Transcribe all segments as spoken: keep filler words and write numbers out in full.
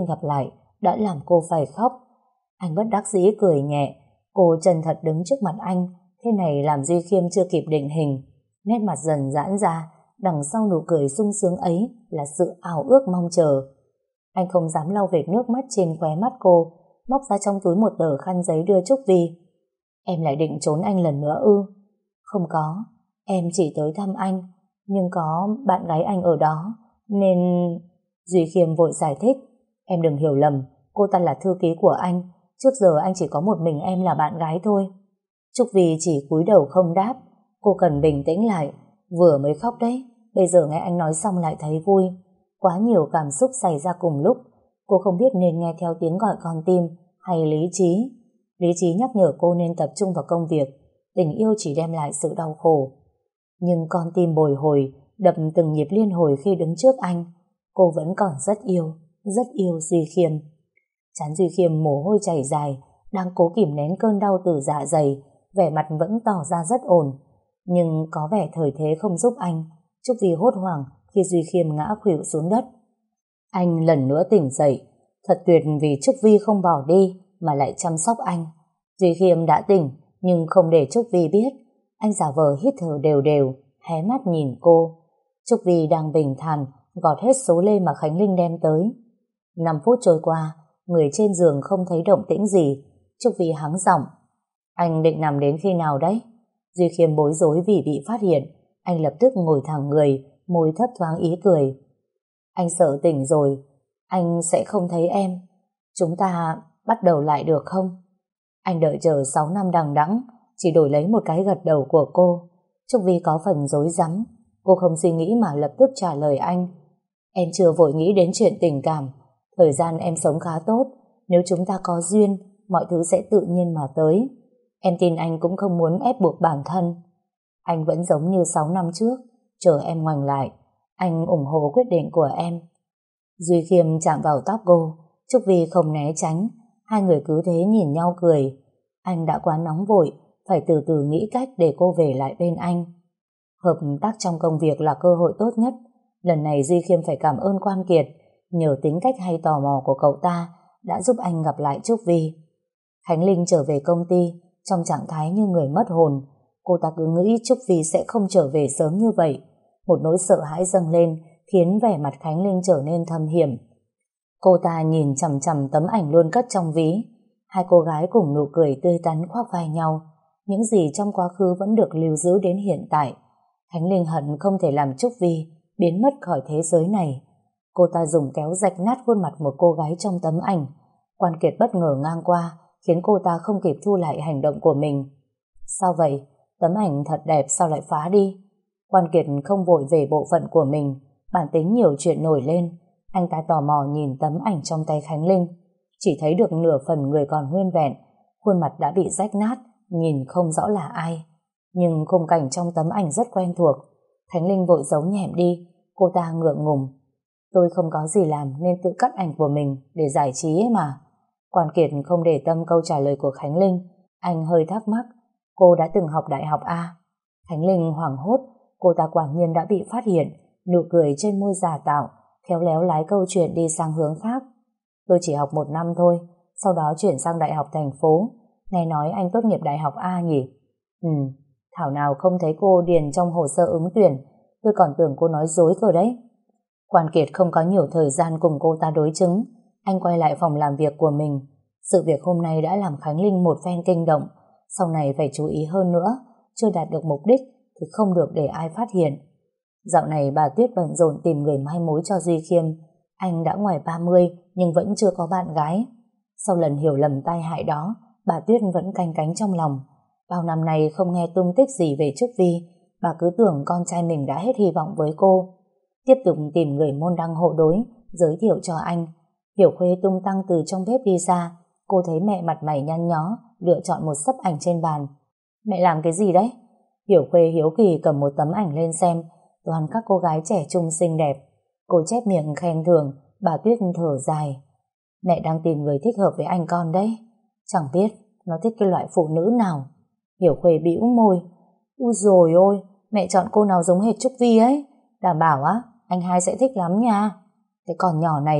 gặp lại đã làm cô phải khóc. Anh bất đắc dĩ cười nhẹ. Cô chân thật đứng trước mặt anh, thế này làm Duy Khiêm chưa kịp định hình. Nét mặt dần giãn ra, đằng sau nụ cười sung sướng ấy là sự ảo ước mong chờ. Anh không dám lau vệt nước mắt trên khóe mắt cô, móc ra trong túi một tờ khăn giấy đưa Trúc Vi. Em lại định trốn anh lần nữa ư? Không có, em chỉ tới thăm anh, nhưng có bạn gái anh ở đó, nên... Duy Khiêm vội giải thích. Em đừng hiểu lầm, cô ta là thư ký của anh, trước giờ anh chỉ có một mình em là bạn gái thôi. Trúc Vi chỉ cúi đầu không đáp. Cô cần bình tĩnh lại, vừa mới khóc đấy, bây giờ nghe anh nói xong lại thấy vui. Quá nhiều cảm xúc xảy ra cùng lúc, cô không biết nên nghe theo tiếng gọi con tim hay lý trí. Lý trí nhắc nhở cô nên tập trung vào công việc, tình yêu chỉ đem lại sự đau khổ. Nhưng con tim bồi hồi, đập từng nhịp liên hồi khi đứng trước anh. Cô vẫn còn rất yêu, rất yêu Duy Khiêm. Trán Duy Khiêm mồ hôi chảy dài, đang cố kìm nén cơn đau từ dạ dày, vẻ mặt vẫn tỏ ra rất ổn. Nhưng có vẻ thời thế không giúp anh. Trúc Vi hốt hoảng khi Duy Khiêm ngã khuỵu xuống đất. Anh lần nữa tỉnh dậy. Thật tuyệt vì Trúc Vi không bỏ đi mà lại chăm sóc anh. Duy Khiêm đã tỉnh, nhưng không để Trúc Vi biết. Anh giả vờ hít thở đều đều, hé mắt nhìn cô. Trúc Vi đang bình thản gọt hết số lê mà Khánh Linh đem tới. Năm phút trôi qua, người trên giường không thấy động tĩnh gì. Trúc Vi hắng giọng. Anh định nằm đến khi nào đấy? Duy Khiêm bối rối vì bị phát hiện. Anh lập tức ngồi thẳng người, môi thấp thoáng ý cười. Anh sợ tỉnh rồi, anh sẽ không thấy em. Chúng ta bắt đầu lại được không? Anh đợi chờ sáu năm đằng đẵng, chỉ đổi lấy một cái gật đầu của cô. Trúc Vi có phần rối rắm. Cô không suy nghĩ mà lập tức trả lời anh. Em chưa vội nghĩ đến chuyện tình cảm. Thời gian em sống khá tốt. Nếu chúng ta có duyên, mọi thứ sẽ tự nhiên mà tới. Em tin anh cũng không muốn ép buộc bản thân. Anh vẫn giống như sáu năm trước, chờ em ngoảnh lại. Anh ủng hộ quyết định của em. Duy Khiêm chạm vào tóc cô. Trúc Vi không né tránh. Hai người cứ thế nhìn nhau cười. Anh đã quá nóng vội, phải từ từ nghĩ cách để cô về lại bên anh. Hợp tác trong công việc là cơ hội tốt nhất. Lần này Duy Khiêm phải cảm ơn Quan Kiệt, nhờ tính cách hay tò mò của cậu ta đã giúp anh gặp lại Trúc Vi. Khánh Linh trở về công ty trong trạng thái như người mất hồn. Cô ta cứ nghĩ Trúc Vi sẽ không trở về sớm như vậy. Một nỗi sợ hãi dâng lên khiến vẻ mặt Khánh Linh trở nên thâm hiểm. Cô ta nhìn chằm chằm tấm ảnh luôn cất trong ví. Hai cô gái cùng nụ cười tươi tắn khoác vai nhau. Những gì trong quá khứ vẫn được lưu giữ đến hiện tại. Khánh Linh hận không thể làm Trúc Vi biến mất khỏi thế giới này. Cô ta dùng kéo rạch nát khuôn mặt một cô gái trong tấm ảnh. Quan Kiệt bất ngờ ngang qua khiến cô ta không kịp thu lại hành động của mình. Sao vậy? Tấm ảnh thật đẹp sao lại phá đi? Quan Kiệt không vội về bộ phận của mình, bản tính nhiều chuyện nổi lên. Anh ta tò mò nhìn tấm ảnh trong tay Khánh Linh, chỉ thấy được nửa phần người còn nguyên vẹn, khuôn mặt đã bị rách nát, nhìn không rõ là ai. Nhưng khung cảnh trong tấm ảnh rất quen thuộc. Khánh Linh vội giấu nhẹm đi. Cô ta ngượng ngùng. Tôi không có gì làm nên tự cắt ảnh của mình để giải trí ấy mà. Quan Kiệt không để tâm câu trả lời của Khánh Linh. Anh hơi thắc mắc. Cô đã từng học đại học à? Khánh Linh hoảng hốt. Cô ta quả nhiên đã bị phát hiện. Nụ cười trên môi giả tạo khéo léo lái câu chuyện đi sang hướng khác. Tôi chỉ học một năm thôi, sau đó chuyển sang đại học thành phố. Nghe nói anh tốt nghiệp đại học A nhỉ? Ừ, thảo nào không thấy cô điền trong hồ sơ ứng tuyển. Tôi còn tưởng cô nói dối cơ đấy. Quan Kiệt không có nhiều thời gian cùng cô ta đối chứng. Anh quay lại phòng làm việc của mình. Sự việc hôm nay đã làm Khánh Linh một phen kinh động. Sau này phải chú ý hơn nữa. Chưa đạt được mục đích thì không được để ai phát hiện. Dạo này bà Tuyết bận rộn tìm người mai mối cho Duy Khiêm. Anh đã ngoài ba mươi nhưng vẫn chưa có bạn gái. Sau lần hiểu lầm tai hại đó, bà Tuyết vẫn canh cánh trong lòng. Bao năm nay không nghe tung tích gì về Trúc Vi, bà cứ tưởng con trai mình đã hết hy vọng với cô. Tiếp tục tìm người môn đăng hộ đối, giới thiệu cho anh. Hiểu Khuê tung tăng từ trong bếp đi ra. Cô thấy mẹ mặt mày nhăn nhó, lựa chọn một sấp ảnh trên bàn. Mẹ làm cái gì đấy? Hiểu Khuê hiếu kỳ cầm một tấm ảnh lên xem. Toàn các cô gái trẻ trung xinh đẹp. Cô chép miệng khen thưởng. Bà Tuyết thở dài. Mẹ đang tìm người thích hợp với anh con đấy. Chẳng biết nó thích cái loại phụ nữ nào. Hiểu Khuê bĩu môi. Ui dồi ôi, mẹ chọn cô nào giống hệt Trúc Vi ấy. Đảm bảo á, anh hai sẽ thích lắm nha. Cái con nhỏ này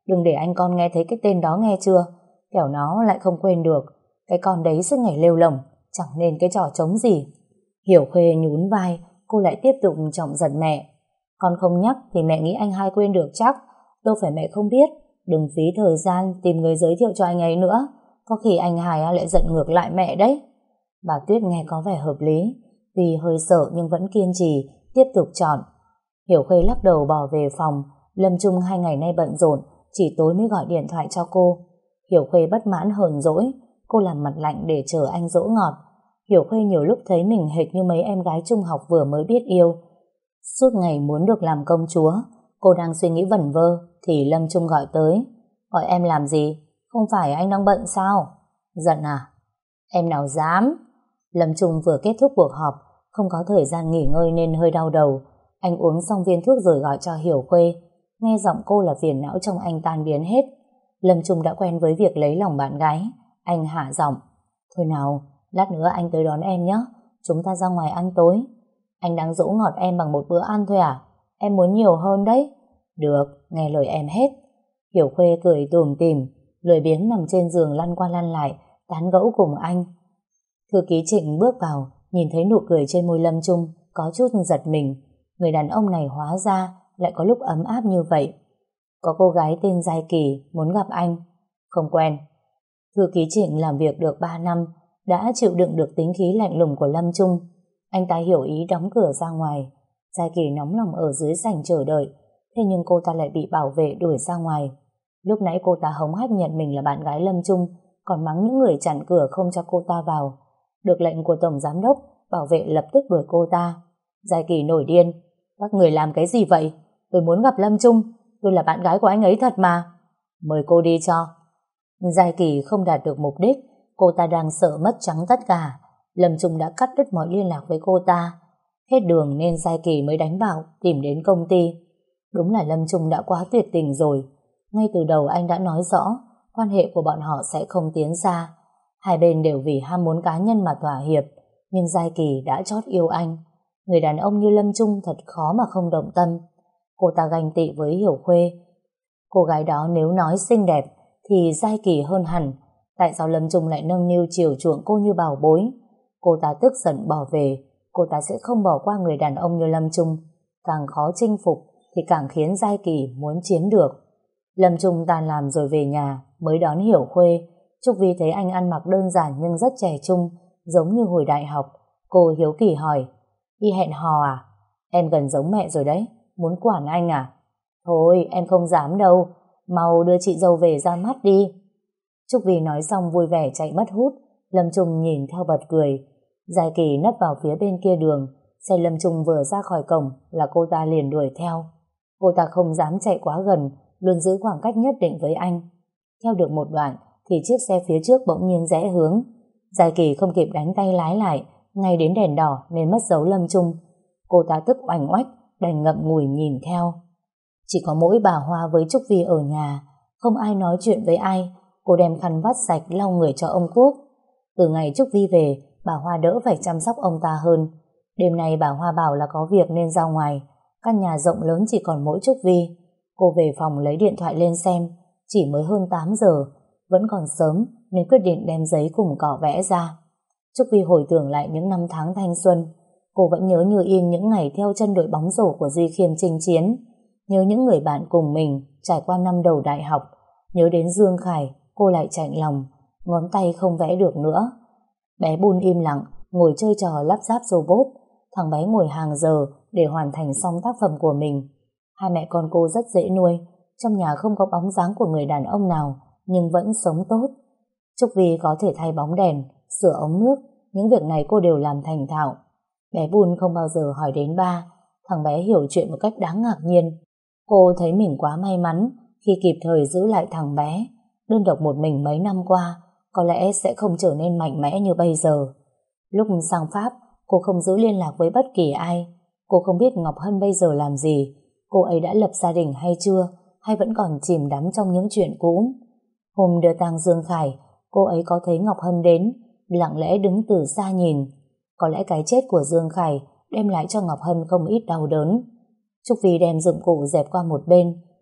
Đừng để anh con nghe thấy cái tên đó nghe chưa? Kẻo nó lại không quên được. Cái con đấy suốt ngày lêu lồng, chẳng nên cái trò trống gì. Hiểu Khuê nhún vai, cô lại tiếp tục chọc giận mẹ. Con không nhắc thì mẹ nghĩ anh hai quên được chắc. Đâu phải mẹ không biết. Đừng phí thời gian tìm người giới thiệu cho anh ấy nữa. Có khi anh hai lại giận ngược lại mẹ đấy. Bà Tuyết nghe có vẻ hợp lý, vì hơi sợ nhưng vẫn kiên trì tiếp tục chọn. Hiểu Khuê lắc đầu bỏ về phòng. Lâm Trung hai ngày nay bận rộn, chỉ tối mới gọi điện thoại cho cô. Hiểu Khuê bất mãn hờn dỗi. Cô làm mặt lạnh để chờ anh dỗ ngọt. Hiểu Khuê nhiều lúc thấy mình hệt như mấy em gái trung học vừa mới biết yêu, suốt ngày muốn được làm công chúa. Cô đang suy nghĩ vẩn vơ thì Lâm Trung gọi tới. Gọi em làm gì? Không phải anh đang bận sao? Giận à? Em nào dám. Lâm Trung vừa kết thúc cuộc họp, không có thời gian nghỉ ngơi nên hơi đau đầu. Anh uống xong viên thuốc rồi gọi cho Hiểu Khuê. Nghe giọng cô là phiền não trong anh tan biến hết. Lâm Trung đã quen với việc lấy lòng bạn gái. Anh hạ giọng. Thôi nào, lát nữa anh tới đón em nhé. Chúng ta ra ngoài ăn tối. Anh đang dỗ ngọt em bằng một bữa ăn thôi à? Em muốn nhiều hơn đấy. Được, nghe lời em hết. Hiểu Khuê cười tủm tỉm, lười biếng nằm trên giường lăn qua lăn lại, tán gẫu cùng anh. Thư ký Trịnh bước vào, nhìn thấy nụ cười trên môi Lâm Trung, có chút giật mình. Người đàn ông này hóa ra lại có lúc ấm áp như vậy. Có cô gái tên Giai Kỳ muốn gặp anh. Không quen. Thư ký Trịnh làm việc được ba năm, đã chịu đựng được tính khí lạnh lùng của Lâm Trung. Anh ta hiểu ý đóng cửa ra ngoài. Giai Kỳ nóng lòng ở dưới sảnh chờ đợi, thế nhưng cô ta lại bị bảo vệ đuổi ra ngoài. Lúc nãy cô ta hống hách nhận mình là bạn gái Lâm Trung, còn mắng những người chặn cửa không cho cô ta vào. Được lệnh của tổng giám đốc, bảo vệ lập tức đuổi cô ta. Giai Kỳ nổi điên. Các người làm cái gì vậy? Tôi muốn gặp Lâm Trung. Tôi là bạn gái của anh ấy thật mà. Mời cô đi cho. Giai Kỳ không đạt được mục đích. Cô ta đang sợ mất trắng tất cả. Lâm Trung đã cắt đứt mọi liên lạc với cô ta. Hết đường nên Giai Kỳ mới đánh bảo tìm đến công ty. Đúng là Lâm Trung đã quá tuyệt tình rồi. Ngay từ đầu anh đã nói rõ quan hệ của bọn họ sẽ không tiến xa. Hai bên đều vì ham muốn cá nhân mà thỏa hiệp. Nhưng Giai Kỳ đã chót yêu anh. Người đàn ông như Lâm Trung thật khó mà không động tâm. Cô ta ganh tị với Hiểu Khuê. Cô gái đó nếu nói xinh đẹp thì Giai Kỳ hơn hẳn. Tại sao Lâm Trung lại nâng niu chiều chuộng cô như bảo bối? Cô ta tức giận bỏ về. Cô ta sẽ không bỏ qua người đàn ông như Lâm Trung. Càng khó chinh phục thì càng khiến Giai Kỳ muốn chiếm được. Lâm Trung tan làm rồi về nhà mới đón Hiểu Khuê. Trúc Vi thấy anh ăn mặc đơn giản nhưng rất trẻ trung, giống như hồi đại học. Cô hiếu kỳ hỏi, đi hẹn hò à? Em gần giống mẹ rồi đấy, muốn quản anh à? Thôi em không dám đâu, mau đưa chị dâu về ra mắt đi. Trúc Vi nói xong vui vẻ chạy mất hút. Lâm Trung nhìn theo bật cười. Giai Kỳ nấp vào phía bên kia đường. Xe Lâm Trung vừa ra khỏi cổng là cô ta liền đuổi theo. Cô ta không dám chạy quá gần, luôn giữ khoảng cách nhất định với anh. Theo được một đoạn thì chiếc xe phía trước bỗng nhiên rẽ hướng. Giai Kỳ không kịp đánh tay lái lại, ngay đến đèn đỏ nên mất dấu Lâm Trung. Cô ta tức oành oách, đành ngậm ngùi nhìn theo. Chỉ có mỗi bà Hoa với Trúc Vi ở nhà, không ai nói chuyện với ai. Cô đem khăn vắt sạch lau người cho ông Quốc. Từ ngày Trúc Vi về, bà Hoa đỡ phải chăm sóc ông ta hơn. Đêm nay bà Hoa bảo là có việc nên ra ngoài. Căn nhà rộng lớn chỉ còn mỗi Trúc Vi. Cô về phòng lấy điện thoại lên xem. Chỉ mới hơn tám giờ, vẫn còn sớm nên quyết định đem giấy cùng cỏ vẽ ra. Trúc Vi hồi tưởng lại những năm tháng thanh xuân. Cô vẫn nhớ như in những ngày theo chân đội bóng rổ của Duy Khiêm chinh chiến. Nhớ những người bạn cùng mình trải qua năm đầu đại học. Nhớ đến Dương Khải, cô lại chạnh lòng, ngón tay không vẽ được nữa. Bé Bun im lặng, ngồi chơi trò lắp ráp robot. Thằng bé ngồi hàng giờ để hoàn thành xong tác phẩm của mình. Hai mẹ con cô rất dễ nuôi. Trong nhà không có bóng dáng của người đàn ông nào, nhưng vẫn sống tốt. Trúc Vi có thể thay bóng đèn, sửa ống nước, những việc này cô đều làm thành thạo. Bé Bun không bao giờ hỏi đến ba. Thằng bé hiểu chuyện một cách đáng ngạc nhiên. Cô thấy mình quá may mắn khi kịp thời giữ lại thằng bé. Đơn độc một mình mấy năm qua, có lẽ sẽ không trở nên mạnh mẽ như bây giờ. Lúc sang Pháp, cô không giữ liên lạc với bất kỳ ai. Cô không biết Ngọc Hân bây giờ làm gì. Cô ấy đã lập gia đình hay chưa, hay vẫn còn chìm đắm trong những chuyện cũ. Hôm đưa tang Dương Khải, cô ấy có thấy Ngọc Hân đến, lặng lẽ đứng từ xa nhìn. Có lẽ cái chết của Dương Khải đem lại cho Ngọc Hân không ít đau đớn. Trúc Vi đem dụng cụ dẹp qua một bên,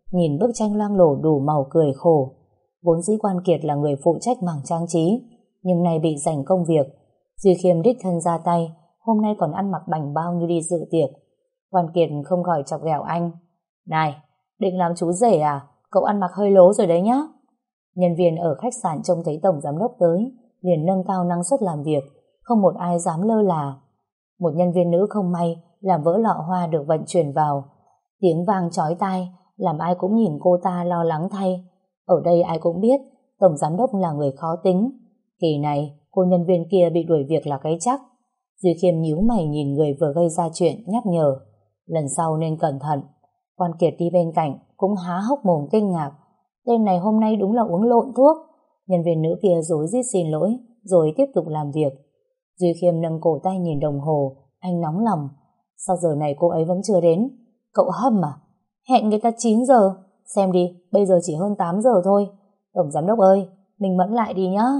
nhìn bức tranh loang lổ đủ màu cười khổ. Vốn dĩ Quan Kiệt là người phụ trách mảng trang trí, nhưng nay bị giành công việc. Duy Khiêm đích thân ra tay, hôm nay còn ăn mặc bảnh bao như đi dự tiệc. Quan Kiệt không khỏi chọc ghẹo anh. Này, định làm chú rể à? Cậu ăn mặc hơi lố rồi đấy nhá. Nhân viên ở khách sạn trông thấy tổng giám đốc tới, liền nâng cao năng suất làm việc, không một ai dám lơ là. Một nhân viên nữ không may làm vỡ lọ hoa được vận chuyển vào. Tiếng vang chói tai, làm ai cũng nhìn cô ta lo lắng thay. Ở đây ai cũng biết, tổng giám đốc là người khó tính. Kỳ này, cô nhân viên kia bị đuổi việc là cái chắc. Duy Khiêm nhíu mày nhìn người vừa gây ra chuyện, nhắc nhở. Lần sau nên cẩn thận. Quan Kiệt đi bên cạnh, cũng há hốc mồm kinh ngạc. Tên này hôm nay đúng là uống lộn thuốc. Nhân viên nữ kia rối rít xin lỗi, rồi tiếp tục làm việc. Duy Khiêm nâng cổ tay nhìn đồng hồ, anh nóng lòng. Sao giờ này cô ấy vẫn chưa đến? Cậu hâm à? Hẹn người ta chín giờ. Xem đi, bây giờ chỉ hơn tám giờ thôi. Tổng giám đốc ơi, mình mẫn lại đi nhá.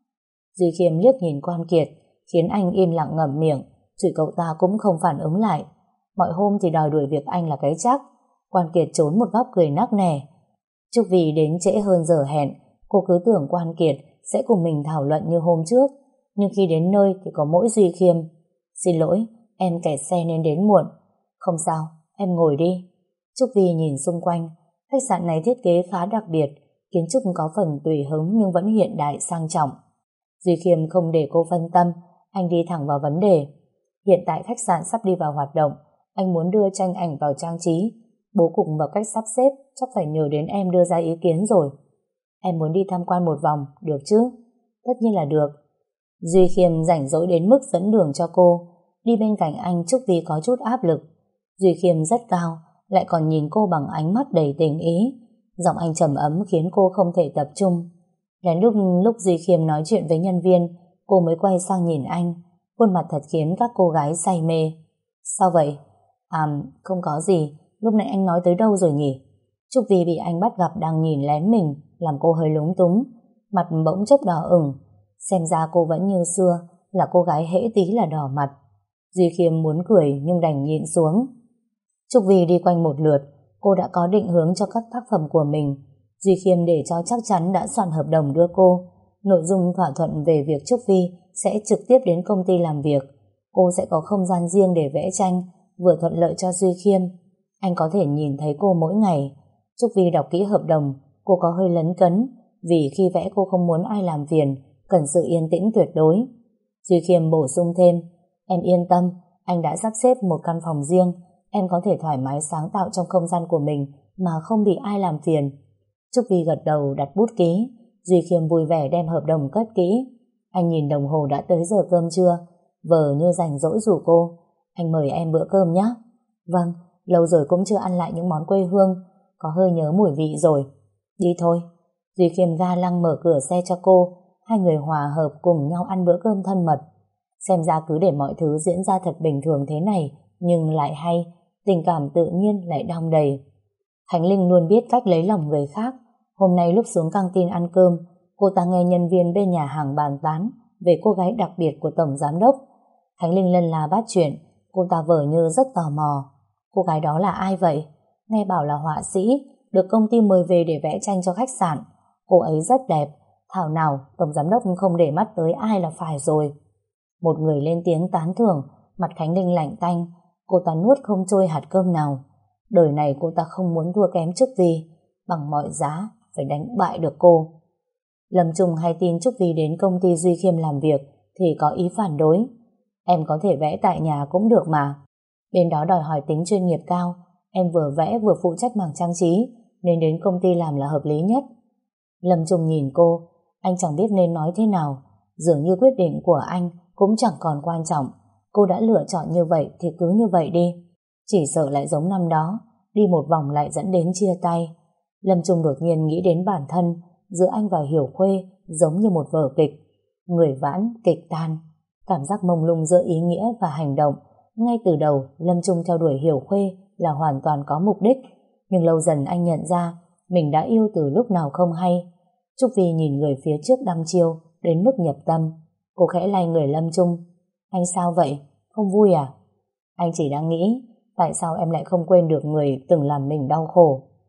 Duy Khiêm liếc nhìn Quan Kiệt, khiến anh im lặng ngậm miệng, chửi cậu ta cũng không phản ứng lại. Mọi hôm thì đòi đuổi việc anh là cái chắc. Quan Kiệt trốn một góc cười nắc nẻ. Trúc Vì đến trễ hơn giờ hẹn, cô cứ tưởng Quan Kiệt sẽ cùng mình thảo luận như hôm trước, nhưng khi đến nơi thì có mỗi Duy Khiêm. Xin lỗi, em kẹt xe nên đến muộn. Không sao, em ngồi đi. Trúc Vi nhìn xung quanh, khách sạn này thiết kế khá đặc biệt, kiến trúc có phần tùy hứng nhưng vẫn hiện đại sang trọng. Duy Khiêm không để cô phân tâm, anh đi thẳng vào vấn đề. Hiện tại khách sạn sắp đi vào hoạt động, anh muốn đưa tranh ảnh vào trang trí, bố cục và cách sắp xếp chắc phải nhờ đến em đưa ra ý kiến rồi. Em muốn đi tham quan một vòng, được chứ? Tất nhiên là được. Duy Khiêm rảnh rỗi đến mức dẫn đường cho cô. Đi bên cạnh anh Trúc Vi có chút áp lực. Duy Khiêm rất cao, lại còn nhìn cô bằng ánh mắt đầy tình ý. Giọng anh trầm ấm khiến cô không thể tập trung. Đến lúc lúc Duy Khiêm nói chuyện với nhân viên, cô mới quay sang nhìn anh. Khuôn mặt thật khiến các cô gái say mê. Sao vậy? À, không có gì. Lúc nãy anh nói tới đâu rồi nhỉ? Trúc Vi bị anh bắt gặp đang nhìn lén mình, làm cô hơi lúng túng, mặt bỗng chốc đỏ ửng. Xem ra cô vẫn như xưa, là cô gái hễ tí là đỏ mặt. Duy Khiêm muốn cười nhưng đành nhịn xuống. Trúc Vi đi quanh một lượt, cô đã có định hướng cho các tác phẩm của mình. Duy Khiêm để cho chắc chắn đã soạn hợp đồng đưa cô. Nội dung thỏa thuận về việc Trúc Vi sẽ trực tiếp đến công ty làm việc. Cô sẽ có không gian riêng để vẽ tranh, vừa thuận lợi cho Duy Khiêm. Anh có thể nhìn thấy cô mỗi ngày. Trúc Vi đọc kỹ hợp đồng, cô có hơi lấn cấn, vì khi vẽ cô không muốn ai làm phiền, cần sự yên tĩnh tuyệt đối. Duy Khiêm bổ sung thêm, em yên tâm, anh đã sắp xếp một căn phòng riêng, em có thể thoải mái sáng tạo trong không gian của mình mà không bị ai làm phiền. Trúc Vi gật đầu đặt bút ký. Duy Khiêm vui vẻ đem hợp đồng cất kỹ. Anh nhìn đồng hồ đã tới giờ cơm trưa, vờ như rảnh rỗi rủ cô, anh mời em bữa cơm nhé. Vâng, lâu rồi cũng chưa ăn lại những món quê hương, có hơi nhớ mùi vị rồi. Đi thôi. Duy Khiêm ga lăng mở cửa xe cho cô. Hai người hòa hợp cùng nhau ăn bữa cơm thân mật. Xem ra cứ để mọi thứ diễn ra thật bình thường thế này, nhưng lại hay, tình cảm tự nhiên lại đong đầy. Khánh Linh luôn biết cách lấy lòng người khác. Hôm nay lúc xuống căng tin ăn cơm, cô ta nghe nhân viên bên nhà hàng bàn tán về cô gái đặc biệt của tổng giám đốc. Khánh Linh lân la bắt chuyện, cô ta vờ như rất tò mò. Cô gái đó là ai vậy? Nghe bảo là họa sĩ, được công ty mời về để vẽ tranh cho khách sạn. Cô ấy rất đẹp, thảo nào tổng giám đốc không để mắt tới ai là phải rồi. Một người lên tiếng tán thưởng, mặt Khánh Linh lạnh tanh, cô ta nuốt không trôi hạt cơm nào. Đời này cô ta không muốn thua kém Trúc Vi, bằng mọi giá phải đánh bại được cô. Lâm Trung hay tin Trúc Vi đến công ty Duy Khiêm làm việc thì có ý phản đối. Em có thể vẽ tại nhà cũng được mà. Bên đó đòi hỏi tính chuyên nghiệp cao, em vừa vẽ vừa phụ trách mảng trang trí, nên đến công ty làm là hợp lý nhất. Lâm Trung nhìn cô, anh chẳng biết nên nói thế nào. Dường như quyết định của anh cũng chẳng còn quan trọng. Cô đã lựa chọn như vậy thì cứ như vậy đi. Chỉ sợ lại giống năm đó, đi một vòng lại dẫn đến chia tay. Lâm Trung đột nhiên nghĩ đến bản thân, giữa anh và Hiểu Khuê giống như một vở kịch. Người vãn, kịch tan. Cảm giác mông lung giữa ý nghĩa và hành động. Ngay từ đầu, Lâm Trung theo đuổi Hiểu Khuê là hoàn toàn có mục đích. Nhưng lâu dần anh nhận ra mình đã yêu từ lúc nào không hay. Trúc Vi nhìn người phía trước đăm chiêu đến mức nhập tâm. Cô khẽ lay người Lâm Trung. Anh sao vậy? Không vui à? Anh chỉ đang nghĩ tại sao em lại không quên được người từng làm mình đau khổ.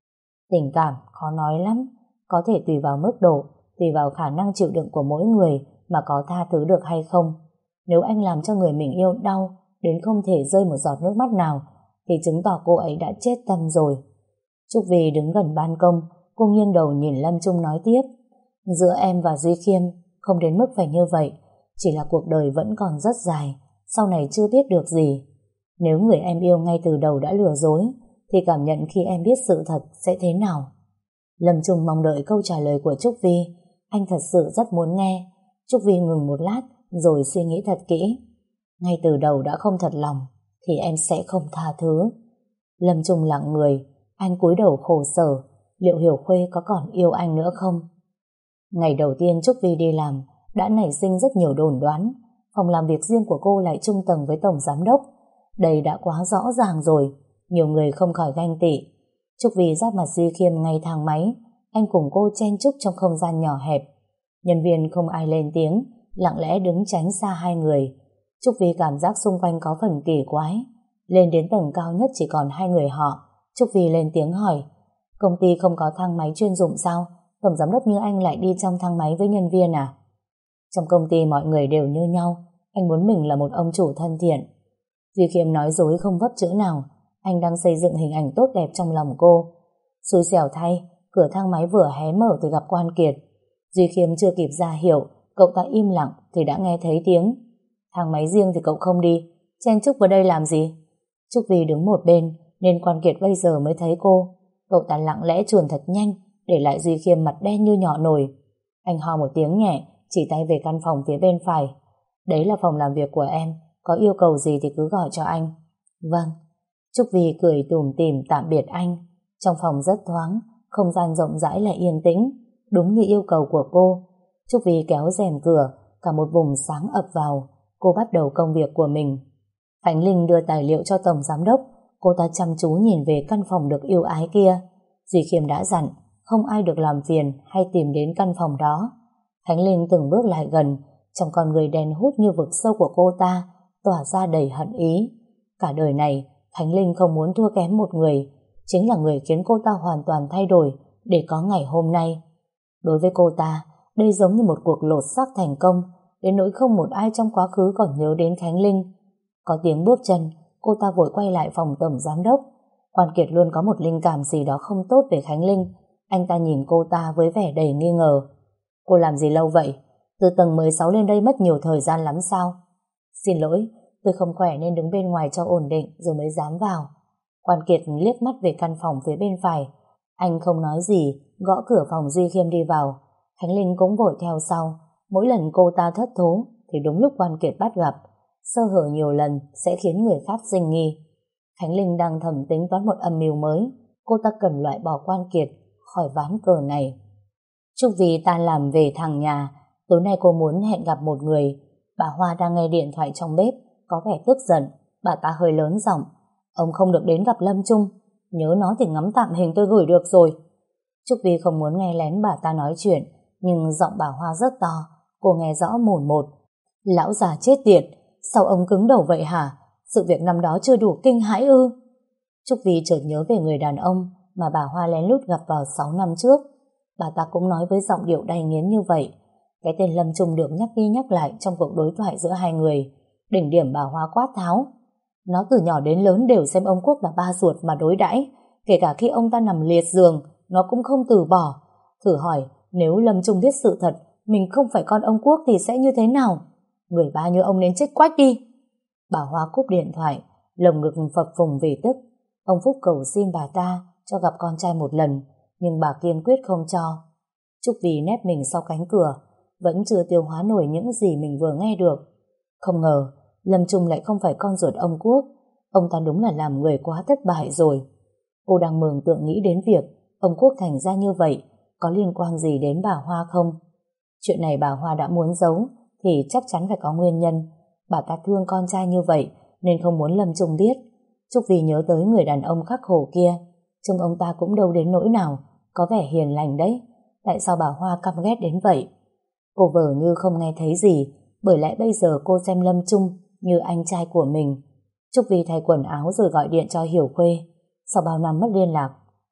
Tình cảm khó nói lắm, có thể tùy vào mức độ, tùy vào khả năng chịu đựng của mỗi người mà có tha thứ được hay không. Nếu anh làm cho người mình yêu đau đến không thể rơi một giọt nước mắt nào thì chứng tỏ cô ấy đã chết tâm rồi. Trúc Vy đứng gần ban công, cô nghiêng đầu nhìn Lâm Trung nói tiếp. Giữa em và Duy Khiêm không đến mức phải như vậy, chỉ là cuộc đời vẫn còn rất dài, sau này chưa biết được gì. Nếu người em yêu ngay từ đầu đã lừa dối thì cảm nhận khi em biết sự thật sẽ thế nào? Lâm Trung mong đợi câu trả lời của Trúc Vy. Anh thật sự rất muốn nghe. Trúc Vy ngừng một lát rồi suy nghĩ thật kỹ. Ngay từ đầu đã không thật lòng thì em sẽ không tha thứ. Lâm Trung lặng người, anh cúi đầu khổ sở. Liệu Hiểu Khuê có còn yêu anh nữa không? Ngày đầu tiên Trúc Vy đi làm đã nảy sinh rất nhiều đồn đoán. Phòng làm việc riêng của cô lại chung tầng với tổng giám đốc. Đây đã quá rõ ràng rồi. Nhiều người không khỏi ganh tị. Trúc Vy giáp mặt Duy Khiêm ngay thang máy. Anh cùng cô chen chúc trong không gian nhỏ hẹp. Nhân viên không ai lên tiếng, lặng lẽ đứng tránh xa hai người. Trúc Vy cảm giác xung quanh có phần kỳ quái. Lên đến tầng cao nhất chỉ còn hai người họ. Trúc Vy lên tiếng hỏi, công ty không có thang máy chuyên dụng sao? Tổng giám đốc như anh lại đi trong thang máy với nhân viên à? Trong công ty mọi người đều như nhau, anh muốn mình là một ông chủ thân thiện. Duy Khiêm nói dối không vấp chữ nào. Anh đang xây dựng hình ảnh tốt đẹp trong lòng cô. Xui xẻo thay, cửa thang máy vừa hé mở thì gặp Quan Kiệt. Duy Khiêm chưa kịp ra hiệu, cậu ta im lặng thì đã nghe thấy tiếng. Thang máy riêng thì cậu không đi, chen chúc vào đây làm gì? Trúc Vy đứng một bên nên Quan Kiệt bây giờ mới thấy cô. Cậu ta lặng lẽ chuồn thật nhanh, để lại Duy Khiêm mặt đen như nhọ nồi. Anh ho một tiếng nhẹ, chỉ tay về căn phòng phía bên phải. Đấy là phòng làm việc của em, có yêu cầu gì thì cứ gọi cho anh. Vâng. Trúc Vy cười tủm tỉm tạm biệt anh. Trong phòng rất thoáng, không gian rộng rãi lại yên tĩnh, đúng như yêu cầu của cô. Trúc Vy kéo rèm cửa, cả một vùng sáng ập vào. Cô bắt đầu công việc của mình. Khánh Linh đưa tài liệu cho tổng giám đốc. Cô ta chăm chú nhìn về căn phòng được yêu ái kia. Duy Khiêm đã dặn không ai được làm phiền hay tìm đến căn phòng đó. Khánh Linh từng bước lại gần, trong con người đen hút như vực sâu của cô ta tỏa ra đầy hận ý. Cả đời này Khánh Linh không muốn thua kém một người, chính là người khiến cô ta hoàn toàn thay đổi để có ngày hôm nay. Đối với cô ta, đây giống như một cuộc lột xác thành công, đến nỗi không một ai trong quá khứ còn nhớ đến Khánh Linh. Có tiếng bước chân, cô ta vội quay lại phòng tổng giám đốc. Quan Kiệt luôn có một linh cảm gì đó không tốt về Khánh Linh. Anh ta nhìn cô ta với vẻ đầy nghi ngờ. Cô làm gì lâu vậy? Từ tầng mười sáu lên đây mất nhiều thời gian lắm sao? Xin lỗi, tôi không khỏe nên đứng bên ngoài cho ổn định rồi mới dám vào. Quan Kiệt liếc mắt về căn phòng phía bên phải. Anh không nói gì, gõ cửa phòng Duy Khiêm đi vào. Khánh Linh cũng vội theo sau. Mỗi lần cô ta thất thố thì đúng lúc Quan Kiệt bắt gặp. Sơ hở nhiều lần sẽ khiến người khác sinh nghi. Khánh Linh đang thầm tính toán một âm mưu mới. Cô ta cần loại bỏ Quan Kiệt khỏi ván cờ này. Trúc Vy tan làm về thẳng nhà. Tối nay cô muốn hẹn gặp một người. Bà Hoa đang nghe điện thoại trong bếp, có vẻ tức giận. Bà ta hơi lớn giọng. Ông không được đến gặp Lâm Trung. Nhớ nó thì ngắm tạm hình tôi gửi được rồi. Trúc Vy không muốn nghe lén bà ta nói chuyện, nhưng giọng bà Hoa rất to. Cô nghe rõ mồn một. Lão già chết tiệt, sao ông cứng đầu vậy hả? Sự việc năm đó chưa đủ kinh hãi ư? Trúc Vy chợt nhớ về người đàn ông mà bà Hoa lén lút gặp vào sáu năm trước. Bà ta cũng nói với giọng điệu đầy nghiến như vậy. Cái tên Lâm Trung được nhắc đi nhắc lại trong cuộc đối thoại giữa hai người. Đỉnh điểm bà Hoa quát tháo. Nó từ nhỏ đến lớn đều xem ông Quốc là ba ruột mà đối đãi. Kể cả khi ông ta nằm liệt giường, nó cũng không từ bỏ. Thử hỏi, nếu Lâm Trung biết sự thật, mình không phải con ông Quốc thì sẽ như thế nào? Người ba như ông nên chết quách đi. Bà Hoa cúp điện thoại, lồng ngực phập phồng vì tức. Ông Phúc cầu xin bà ta cho gặp con trai một lần, nhưng bà kiên quyết không cho. Trúc Vy nép mình sau cánh cửa, vẫn chưa tiêu hóa nổi những gì mình vừa nghe được. Không ngờ Lâm Trung lại không phải con ruột ông Quốc. Ông ta đúng là làm người quá thất bại rồi. Cô đang mường tượng nghĩ đến việc ông Quốc thành ra như vậy có liên quan gì đến bà Hoa không? Chuyện này bà Hoa đã muốn giấu thì chắc chắn phải có nguyên nhân. Bà ta thương con trai như vậy nên không muốn Lâm Trung biết. Trúc Vy nhớ tới người đàn ông khắc khổ kia. Trông ông ta cũng đâu đến nỗi nào, có vẻ hiền lành đấy. Tại sao bà Hoa căm ghét đến vậy? Cô vờ như không nghe thấy gì, bởi lẽ bây giờ cô xem Lâm Trung như anh trai của mình. Trúc Vy thay quần áo rồi gọi điện cho Hiểu Khuê. Sau bao năm mất liên lạc,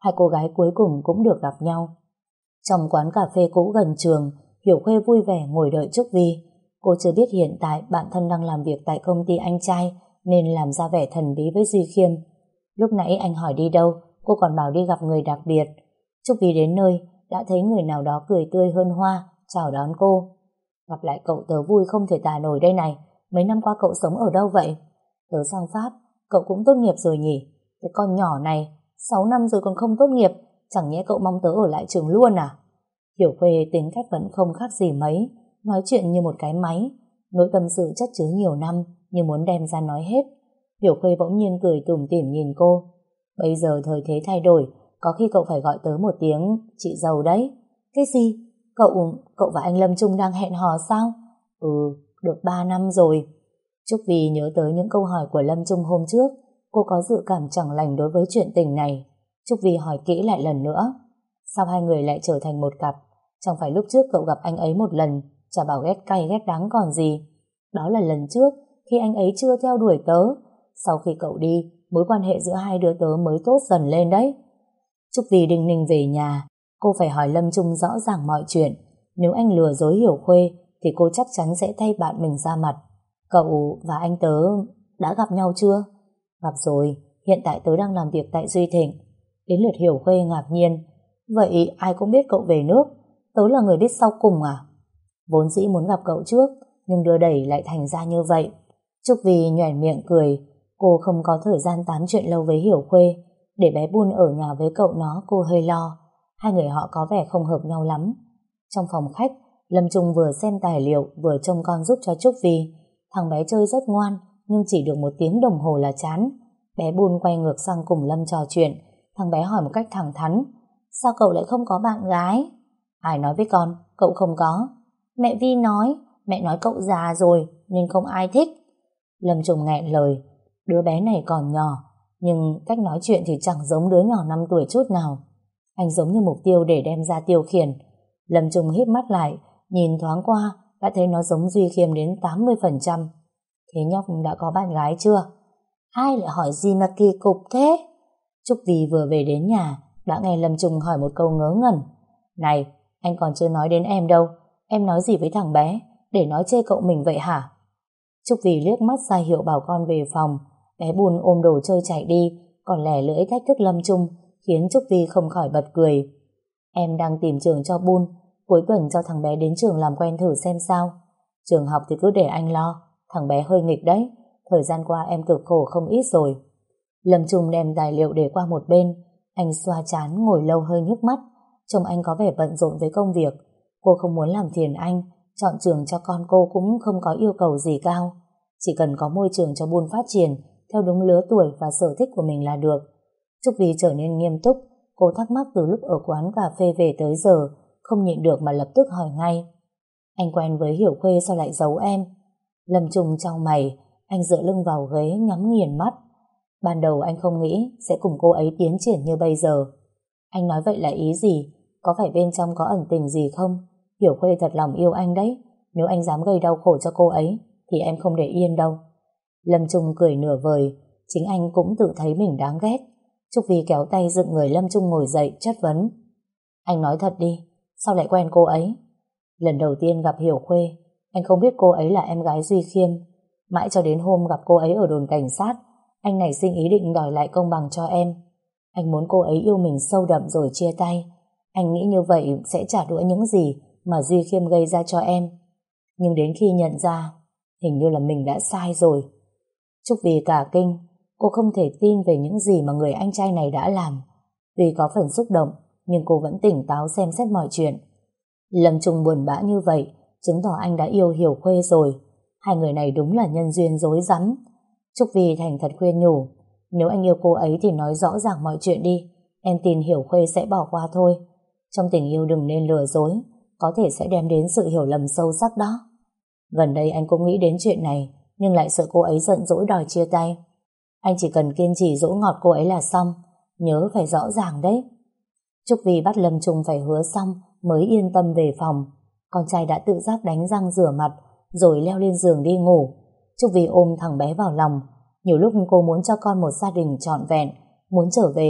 Hai cô gái cuối cùng cũng được gặp nhau. Trong quán cà phê cũ gần trường, Hiểu Khuê vui vẻ ngồi đợi Trúc Vi. Cô chưa biết hiện tại bạn thân đang làm việc tại công ty anh trai nên làm ra vẻ thần bí với Duy Khiêm. Lúc nãy anh hỏi đi đâu, cô còn bảo đi gặp người đặc biệt. Trúc Vi đến nơi đã thấy người nào đó cười tươi hơn hoa chào đón cô. Gặp lại cậu tớ vui không thể tả nổi đây này. Mấy năm qua cậu sống ở đâu vậy? Tớ sang Pháp. Cậu cũng tốt nghiệp rồi nhỉ? Cái con nhỏ này sáu năm rồi còn không tốt nghiệp, chẳng nhẽ cậu mong tớ ở lại trường luôn à? Hiểu Khuê tính cách vẫn không khác gì mấy, nói chuyện như một cái máy, nỗi tâm sự chất chứa nhiều năm như muốn đem ra nói hết. Hiểu Khuê bỗng nhiên cười tủm tỉm nhìn cô. Bây giờ thời thế thay đổi, có khi cậu phải gọi tớ một tiếng chị dâu đấy. Cái gì? Cậu, cậu và anh Lâm Trung đang hẹn hò sao? Ừ, được ba năm rồi. Trúc Vi nhớ tới những câu hỏi của Lâm Trung hôm trước, cô có dự cảm chẳng lành đối với chuyện tình này. Trúc Vi hỏi kỹ lại lần nữa. Sao hai người lại trở thành một cặp? Chẳng phải lúc trước cậu gặp anh ấy một lần, chả bảo ghét cay ghét đắng còn gì. Đó là lần trước, khi anh ấy chưa theo đuổi tớ. Sau khi cậu đi, mối quan hệ giữa hai đứa tớ mới tốt dần lên đấy. Trúc Vi đinh ninh về nhà, cô phải hỏi Lâm Trung rõ ràng mọi chuyện. Nếu anh lừa dối Hiểu Khuê, thì cô chắc chắn sẽ thay bạn mình ra mặt. Cậu và anh tớ đã gặp nhau chưa? Gặp rồi, hiện tại tớ đang làm việc tại Duy Thịnh. Đến lượt Hiểu Khuê ngạc nhiên. Vậy ai cũng biết cậu về nước, tớ là người biết sau cùng à? Vốn dĩ muốn gặp cậu trước, nhưng đưa đẩy lại thành ra như vậy. Trúc Vi nhoẻn miệng cười. Cô không có thời gian tám chuyện lâu với Hiểu Khuê. Để bé Bun ở nhà với cậu nó cô hơi lo. Hai người họ có vẻ không hợp nhau lắm. Trong phòng khách, Lâm Trung vừa xem tài liệu vừa trông con giúp cho Trúc Vi. Thằng bé chơi rất ngoan, nhưng chỉ được một tiếng đồng hồ là chán. Bé Bun quay ngược sang cùng Lâm trò chuyện. Thằng bé hỏi một cách thẳng thắn. Sao cậu lại không có bạn gái? Ai nói với con, cậu không có? Mẹ Vi nói, mẹ nói cậu già rồi nên không ai thích. Lâm Trung nghẹn lời. Đứa bé này còn nhỏ, nhưng cách nói chuyện thì chẳng giống đứa nhỏ năm tuổi chút nào. Anh giống như mục tiêu để đem ra tiêu khiển. Lâm Trung híp mắt lại, nhìn thoáng qua đã thấy nó giống Duy Khiêm đến tám mươi phần trăm. Thế nhóc đã có bạn gái chưa? Ai lại hỏi gì mà kỳ cục thế? Trúc Vi vừa về đến nhà đã nghe Lâm Trung hỏi một câu ngớ ngẩn. Này, anh còn chưa nói đến em đâu. Em nói gì với thằng bé để nói chê cậu mình vậy hả? Trúc Vi liếc mắt ra hiệu bảo con về phòng. Bé Bun ôm đồ chơi chạy đi, còn lẻ lưỡi thách thức Lâm Trung, khiến Trúc Vi không khỏi bật cười. Em đang tìm trường cho Bun, cuối tuần cho thằng bé đến trường làm quen thử xem sao. Trường học thì cứ để anh lo, thằng bé hơi nghịch đấy, thời gian qua em cực khổ không ít rồi. Lâm Trung đem tài liệu để qua một bên, anh xoa trán ngồi lâu hơi nhức mắt, trông anh có vẻ bận rộn với công việc. Cô không muốn làm phiền anh, chọn trường cho con cô cũng không có yêu cầu gì cao, chỉ cần có môi trường cho Bun phát triển theo đúng lứa tuổi và sở thích của mình là được. Trúc Vi trở nên nghiêm túc, cô thắc mắc từ lúc ở quán cà phê về tới giờ, không nhịn được mà lập tức hỏi ngay. Anh quen với Hiểu Khuê sao lại giấu em? Lâm Trung chau mày, anh dựa lưng vào ghế nhắm nghiền mắt. Ban đầu anh không nghĩ sẽ cùng cô ấy tiến triển như bây giờ. Anh nói vậy là ý gì? Có phải bên trong có ẩn tình gì không? Hiểu Khuê thật lòng yêu anh đấy, nếu anh dám gây đau khổ cho cô ấy thì em không để yên đâu. Lâm Trung cười nửa vời, chính anh cũng tự thấy mình đáng ghét. Trúc Vi kéo tay dựng người Lâm Trung ngồi dậy chất vấn. Anh nói thật đi, sao lại quen cô ấy? Lần đầu tiên gặp Hiểu Khuê, anh không biết cô ấy là em gái Duy Khiêm. Mãi cho đến hôm gặp cô ấy ở đồn cảnh sát, anh nảy sinh ý định đòi lại công bằng cho em. Anh muốn cô ấy yêu mình sâu đậm rồi chia tay. Anh nghĩ như vậy sẽ trả đũa những gì mà Duy Khiêm gây ra cho em. Nhưng đến khi nhận ra, hình như là mình đã sai rồi. Trúc Vi cả kinh, cô không thể tin về những gì mà người anh trai này đã làm. Tuy có phần xúc động, nhưng cô vẫn tỉnh táo xem xét mọi chuyện. Lâm Trung buồn bã như vậy, chứng tỏ anh đã yêu Hiểu Khuê rồi. Hai người này đúng là nhân duyên rối rắm. Trúc Vi thành thật khuyên nhủ, nếu anh yêu cô ấy thì nói rõ ràng mọi chuyện đi. Em tin Hiểu Khuê sẽ bỏ qua thôi. Trong tình yêu đừng nên lừa dối, có thể sẽ đem đến sự hiểu lầm sâu sắc đó. Gần đây anh cũng nghĩ đến chuyện này, nhưng lại sợ cô ấy giận dỗi đòi chia tay. Anh chỉ cần kiên trì dỗ ngọt cô ấy là xong, nhớ phải rõ ràng đấy. Trúc Vi bắt Lâm Trung phải hứa xong mới yên tâm về phòng. Con trai đã tự giác đánh răng rửa mặt rồi leo lên giường đi ngủ. Trúc Vi ôm thằng bé vào lòng. Nhiều lúc cô muốn cho con một gia đình trọn vẹn, muốn trở về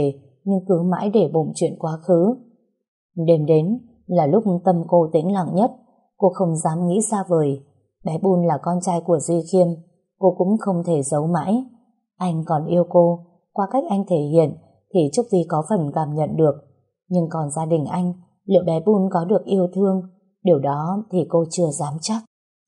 nhưng cứ mãi để bụng chuyện quá khứ. Đêm đến là lúc tâm cô tĩnh lặng nhất. Cô không dám nghĩ xa vời. Bé Bun là con trai của Duy Khiêm, cô cũng không thể giấu mãi. Anh còn yêu cô. Qua cách anh thể hiện thì Trúc Vi có phần cảm nhận được. Nhưng còn gia đình anh, liệu bé Bun có được yêu thương? Điều đó thì cô chưa dám chắc.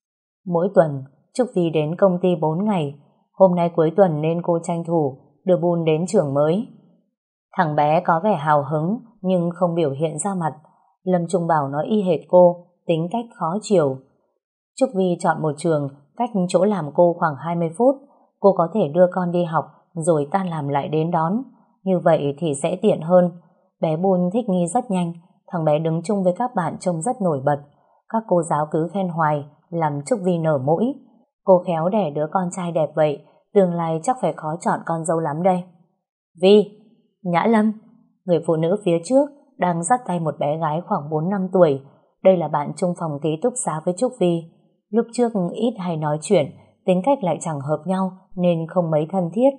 Mỗi tuần Trúc Vi đến công ty bốn ngày. Hôm nay cuối tuần nên cô tranh thủ đưa Bun đến trường mới. Thằng bé có vẻ hào hứng nhưng không biểu hiện ra mặt. Lâm Trung bảo nó y hệt cô, tính cách khó chiều. Trúc Vi chọn một trường cách chỗ làm cô khoảng hai mươi phút. Cô có thể đưa con đi học rồi tan làm lại đến đón. Như vậy thì sẽ tiện hơn. Bé Bun thích nghi rất nhanh. Thằng bé đứng chung với các bạn trông rất nổi bật. Các cô giáo cứ khen hoài, làm Trúc Vi nở mũi. Cô khéo đẻ đứa con trai đẹp vậy, tương lai chắc phải khó chọn con dâu lắm đây. Vi, Nhã Lâm, người phụ nữ phía trước đang dắt tay một bé gái khoảng bốn năm tuổi. Đây là bạn chung phòng ký túc xá với Trúc Vi. Lúc trước ít hay nói chuyện, tính cách lại chẳng hợp nhau nên không mấy thân thiết.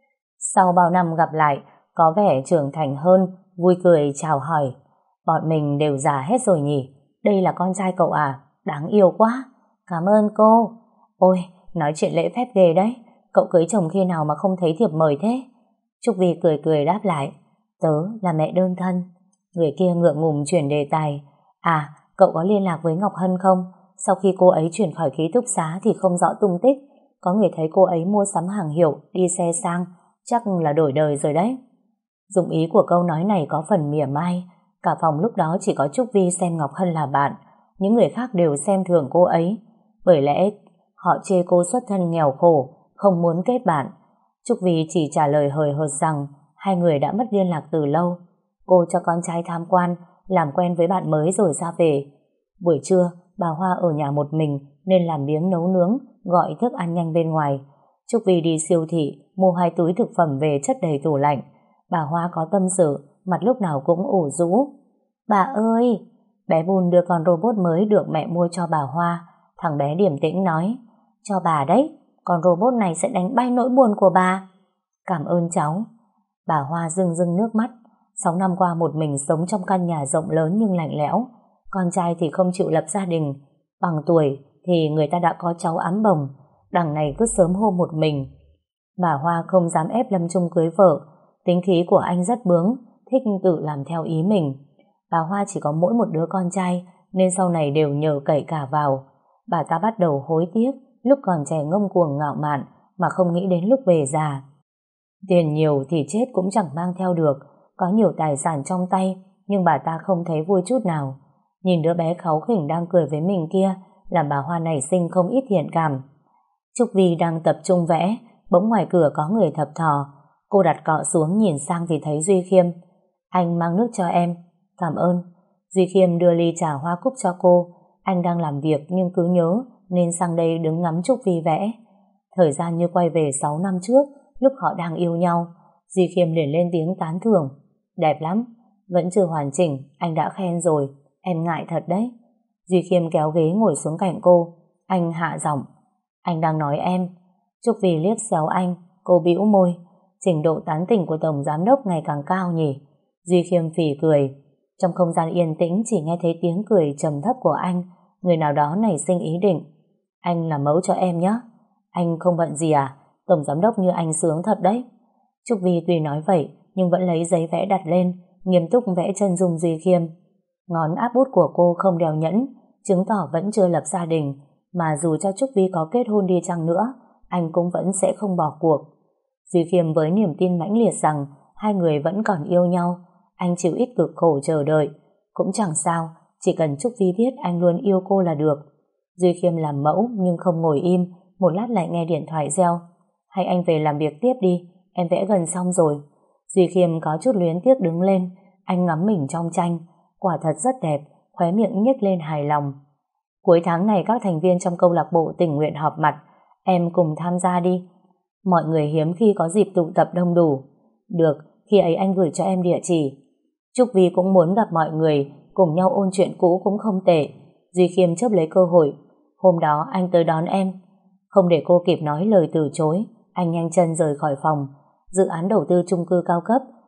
Sau bao năm gặp lại, có vẻ trưởng thành hơn, vui cười chào hỏi. Bọn mình đều già hết rồi nhỉ? Đây là con trai cậu à? Đáng yêu quá. Cảm ơn cô. Ôi, nói chuyện lễ phép ghê đấy. Cậu cưới chồng khi nào mà không thấy thiệp mời thế? Trúc Vi cười cười đáp lại. Tớ là mẹ đơn thân. Người kia ngượng ngùng chuyển đề tài. À, cậu có liên lạc với Ngọc Hân không? Sau khi cô ấy chuyển khỏi ký túc xá thì không rõ tung tích. Có người thấy cô ấy mua sắm hàng hiệu, đi xe sang. Chắc là đổi đời rồi đấy. Dụng ý của câu nói này có phần mỉa mai. Cả phòng lúc đó chỉ có Trúc Vi xem Ngọc Hân là bạn. Những người khác đều xem thường cô ấy. Bởi lẽ họ chê cô xuất thân nghèo khổ, không muốn kết bạn. Trúc Vi chỉ trả lời hời hợt rằng hai người đã mất liên lạc từ lâu. Cô cho con trai tham quan, làm quen với bạn mới rồi ra về. Buổi trưa, bà Hoa ở nhà một mình nên làm biếng nấu nướng, gọi thức ăn nhanh bên ngoài. Trúc Vi đi siêu thị, mua hai túi thực phẩm về chất đầy tủ lạnh. Bà Hoa có tâm sự, mặt lúc nào cũng ủ rũ. Bà ơi! Bé Bun đưa con robot mới được mẹ mua cho bà Hoa. Thằng bé điềm tĩnh nói, cho bà đấy, con robot này sẽ đánh bay nỗi buồn của bà. Cảm ơn cháu. Bà Hoa rưng rưng nước mắt. Sáu năm qua một mình sống trong căn nhà rộng lớn nhưng lạnh lẽo. Con trai thì không chịu lập gia đình. Bằng tuổi thì người ta đã có cháu ẵm bồng. Đằng này cứ sớm hôm một mình. Bà Hoa không dám ép Lâm Trung cưới vợ. Tính khí của anh rất bướng, thích tự làm theo ý mình. Bà Hoa chỉ có mỗi một đứa con trai nên sau này đều nhờ cậy cả vào. Bà ta bắt đầu hối tiếc lúc còn trẻ ngông cuồng ngạo mạn mà không nghĩ đến lúc về già. Tiền nhiều thì chết cũng chẳng mang theo được. Có nhiều tài sản trong tay nhưng bà ta không thấy vui chút nào. Nhìn đứa bé kháu khỉnh đang cười với mình kia làm bà Hoa nảy sinh không ít thiện cảm. Trúc Vi đang tập trung vẽ, bỗng ngoài cửa có người thập thò. Cô đặt cọ xuống nhìn sang thì thấy Duy Khiêm. Anh mang nước cho em. Cảm ơn. Duy Khiêm đưa ly trà hoa cúc cho cô. Anh đang làm việc nhưng cứ nhớ nên sang đây đứng ngắm Trúc Vi vẽ. Thời gian như quay về sáu năm trước, lúc họ đang yêu nhau. Duy Khiêm liền lên tiếng tán thưởng. Đẹp lắm. Vẫn chưa hoàn chỉnh, anh đã khen rồi. Em ngại thật đấy. Duy Khiêm kéo ghế ngồi xuống cạnh cô. Anh hạ giọng. Anh đang nói em. Trúc Vi liếc xéo anh. Cô bĩu môi. Trình độ tán tỉnh của Tổng Giám Đốc ngày càng cao nhỉ. Duy Khiêm phì cười. Trong không gian yên tĩnh chỉ nghe thấy tiếng cười trầm thấp của anh. Người nào đó nảy sinh ý định. Anh làm mẫu cho em nhé. Anh không bận gì à? Tổng Giám Đốc như anh sướng thật đấy. Trúc Vi tuy nói vậy nhưng vẫn lấy giấy vẽ đặt lên, nghiêm túc vẽ chân dung Duy Khiêm. Ngón áp bút của cô không đeo nhẫn, chứng tỏ vẫn chưa lập gia đình, mà dù cho Trúc Vi có kết hôn đi chăng nữa, anh cũng vẫn sẽ không bỏ cuộc. Duy Khiêm với niềm tin mãnh liệt rằng hai người vẫn còn yêu nhau, anh chịu ít cực khổ chờ đợi. Cũng chẳng sao, chỉ cần Trúc Vi biết anh luôn yêu cô là được. Duy Khiêm làm mẫu nhưng không ngồi im, một lát lại nghe điện thoại reo. Hay anh về làm việc tiếp đi, em vẽ gần xong rồi. Duy Khiêm có chút luyến tiếc đứng lên, anh ngắm mình trong tranh, quả thật rất đẹp, khóe miệng nhếch lên hài lòng. Cuối tháng này các thành viên trong câu lạc bộ tình nguyện họp mặt, em cùng tham gia đi. Mọi người hiếm khi có dịp tụ tập đông đủ. Được, khi ấy anh gửi cho em địa chỉ. Trúc Vi cũng muốn gặp mọi người, cùng nhau ôn chuyện cũ cũng không tệ. Duy Khiêm chớp lấy cơ hội. Hôm đó anh tới đón em. Không để cô kịp nói lời từ chối, anh nhanh chân rời khỏi phòng. Dự án đầu tư chung cư cao cấp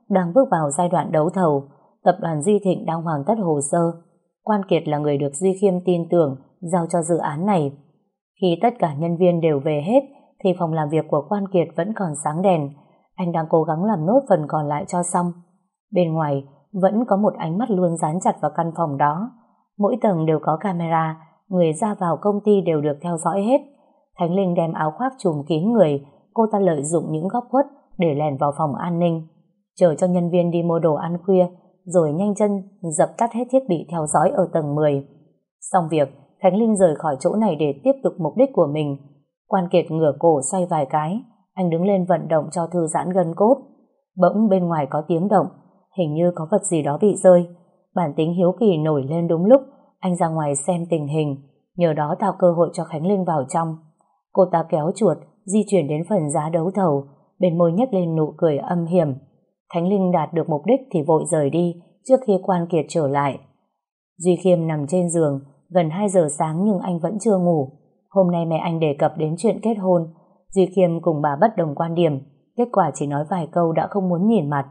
đang bước vào giai đoạn đấu thầu. Tập đoàn Duy Thịnh đang hoàn tất hồ sơ. Quan Kiệt là người được Duy Khiêm tin tưởng giao cho dự án này. Khi tất cả nhân viên đều về hết thì phòng làm việc của Quan Kiệt vẫn còn sáng đèn. Anh đang cố gắng làm nốt phần còn lại cho xong. Bên ngoài vẫn có một ánh mắt luôn dán chặt vào căn phòng đó. Mỗi tầng đều có camera, người ra vào công ty đều được theo dõi hết. Khánh Linh đem áo khoác trùm kín người, cô ta lợi dụng những góc khuất để lèn vào phòng an ninh, chờ cho nhân viên đi mua đồ ăn khuya, rồi nhanh chân dập tắt hết thiết bị theo dõi ở tầng mười. Xong việc, Khánh Linh rời khỏi chỗ này để tiếp tục mục đích của mình. Quan Kiệt ngửa cổ xoay vài cái, anh đứng lên vận động cho thư giãn gân cốt. Bỗng bên ngoài có tiếng động, hình như có vật gì đó bị rơi. Bản tính hiếu kỳ nổi lên đúng lúc, anh ra ngoài xem tình hình, nhờ đó tạo cơ hội cho Khánh Linh vào trong. Cô ta kéo chuột, di chuyển đến phần giá đấu thầu, bên môi nhếch lên nụ cười âm hiểm. Khánh Linh đạt được mục đích thì vội rời đi, trước khi Quan Kiệt trở lại. Duy Khiêm nằm trên giường, gần hai giờ sáng nhưng anh vẫn chưa ngủ. Hôm nay mẹ anh đề cập đến chuyện kết hôn. Duy Khiêm cùng bà bất đồng quan điểm, kết quả chỉ nói vài câu đã không muốn nhìn mặt.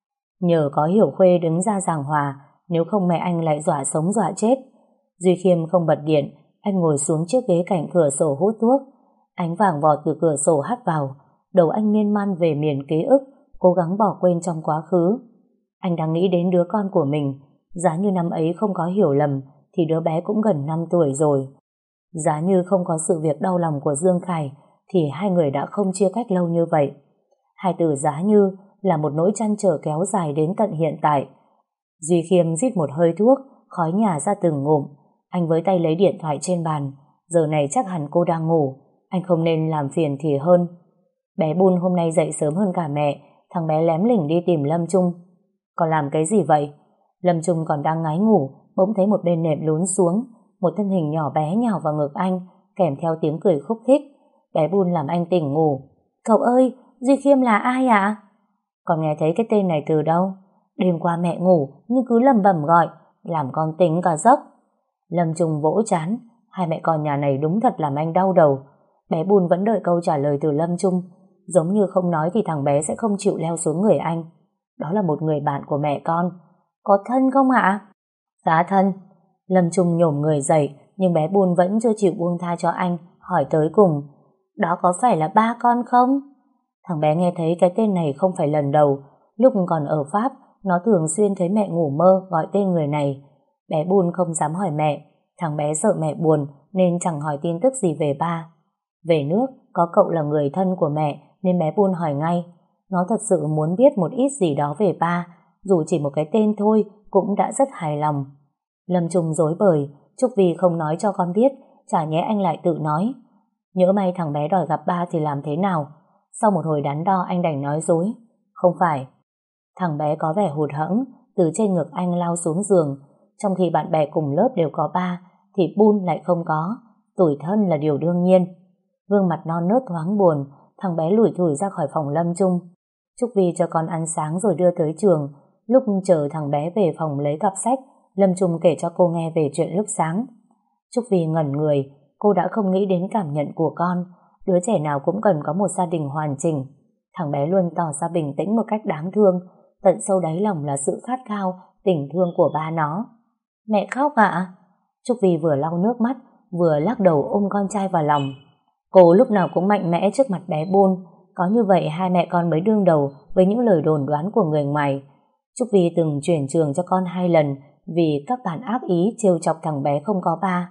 Nhờ có Hiểu Khuê đứng ra giảng hòa, nếu không mẹ anh lại dọa sống dọa chết. Duy Khiêm không bật điện, anh ngồi xuống chiếc ghế cạnh cửa sổ hút thuốc. Ánh vàng vọt từ cửa sổ hắt vào, đầu anh miên man về miền ký ức, cố gắng bỏ quên trong quá khứ. Anh đang nghĩ đến đứa con của mình, giá như năm ấy không có hiểu lầm thì đứa bé cũng gần năm tuổi rồi. Giá như không có sự việc đau lòng của Dương Khải thì hai người đã không chia cách lâu như vậy. Hai từ giá như là một nỗi trăn trở kéo dài đến tận hiện tại. Duy Khiêm rít một hơi thuốc, khói nhả ra từng ngụm. Anh với tay lấy điện thoại trên bàn. Giờ này chắc hẳn cô đang ngủ, anh không nên làm phiền thì hơn. Bé Bun hôm nay dậy sớm hơn cả mẹ, thằng bé lém lỉnh đi tìm Lâm Trung. Còn làm cái gì vậy? Lâm Trung còn đang ngái ngủ, bỗng thấy một bên nệm lún xuống, một thân hình nhỏ bé nhào vào ngực anh, kèm theo tiếng cười khúc khích. Bé Bun làm anh tỉnh ngủ. Cậu ơi, Duy Khiêm là ai ạ? Còn nghe thấy cái tên này từ đâu? Đêm qua mẹ ngủ nhưng cứ lầm bầm gọi, làm con tính cả giấc. Lâm Trung vỗ chán, hai mẹ con nhà này đúng thật làm anh đau đầu. Bé Bun vẫn đợi câu trả lời từ Lâm Trung, giống như không nói thì thằng bé sẽ không chịu leo xuống người anh. Đó là một người bạn của mẹ con. Có thân không ạ? Khá thân. Lâm Trung nhổm người dậy, nhưng bé Bun vẫn chưa chịu buông tha cho anh, hỏi tới cùng. Đó có phải là ba con không? Thằng bé nghe thấy cái tên này không phải lần đầu. Lúc còn ở Pháp, nó thường xuyên thấy mẹ ngủ mơ gọi tên người này. Bé Bun không dám hỏi mẹ. Thằng bé sợ mẹ buồn nên chẳng hỏi tin tức gì về ba. Về nước, có cậu là người thân của mẹ nên bé Bun hỏi ngay. Nó thật sự muốn biết một ít gì đó về ba, dù chỉ một cái tên thôi cũng đã rất hài lòng. Lâm Trung dối bời, Trúc Vi không nói cho con biết, chả nhẽ anh lại tự nói. Nhỡ may thằng bé đòi gặp ba thì làm thế nào? Sau một hồi đắn đo anh đành nói dối. Không phải. Thằng bé có vẻ hụt hẫng, từ trên ngực anh lao xuống giường. Trong khi bạn bè cùng lớp đều có ba, thì Bun lại không có. Tủi thân là điều đương nhiên. Gương mặt non nớt thoáng buồn, thằng bé lủi thủi ra khỏi phòng Lâm Trung. Trúc Vi cho con ăn sáng rồi đưa tới trường. Lúc chờ thằng bé về phòng lấy cặp sách, Lâm Trung kể cho cô nghe về chuyện lúc sáng. Trúc Vi ngẩn người, cô đã không nghĩ đến cảm nhận của con. Đứa trẻ nào cũng cần có một gia đình hoàn chỉnh. Thằng bé luôn tỏ ra bình tĩnh một cách đáng thương, tận sâu đáy lòng là sự khát khao, tình thương của ba nó. Mẹ khóc ạ? À? Trúc Vi vừa lau nước mắt, vừa lắc đầu ôm con trai vào lòng. Cô lúc nào cũng mạnh mẽ trước mặt bé Bun, có như vậy hai mẹ con mới đương đầu với những lời đồn đoán của người ngoài. Trúc Vi từng chuyển trường cho con hai lần vì các bạn ác ý trêu chọc thằng bé không có ba.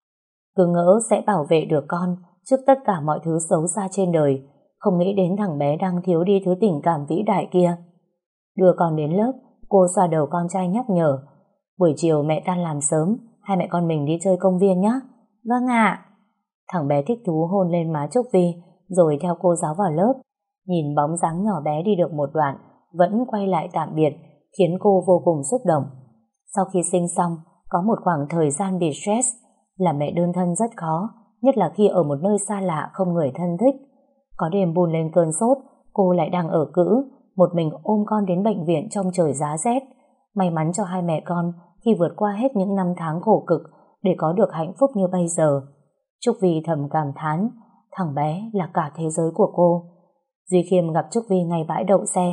Cứ ngỡ sẽ bảo vệ được con trước tất cả mọi thứ xấu xa trên đời, không nghĩ đến thằng bé đang thiếu đi thứ tình cảm vĩ đại kia. Đưa con đến lớp, cô xoa đầu con trai nhắc nhở. Buổi chiều mẹ tan làm sớm, hai mẹ con mình đi chơi công viên nhé. Vâng ạ. Thằng bé thích thú hôn lên má Trúc Vi, rồi theo cô giáo vào lớp. Nhìn bóng dáng nhỏ bé đi được một đoạn, vẫn quay lại tạm biệt, khiến cô vô cùng xúc động. Sau khi sinh xong, có một khoảng thời gian bị stress, làm mẹ đơn thân rất khó, nhất là khi ở một nơi xa lạ không người thân thích. Có đêm Bun lên cơn sốt, cô lại đang ở cữ, một mình ôm con đến bệnh viện trong trời giá rét. May mắn cho hai mẹ con khi vượt qua hết những năm tháng khổ cực để có được hạnh phúc như bây giờ. Trúc Vi thầm cảm thán, thằng bé là cả thế giới của cô. Duy Khiêm gặp Trúc Vi ngay bãi đậu xe,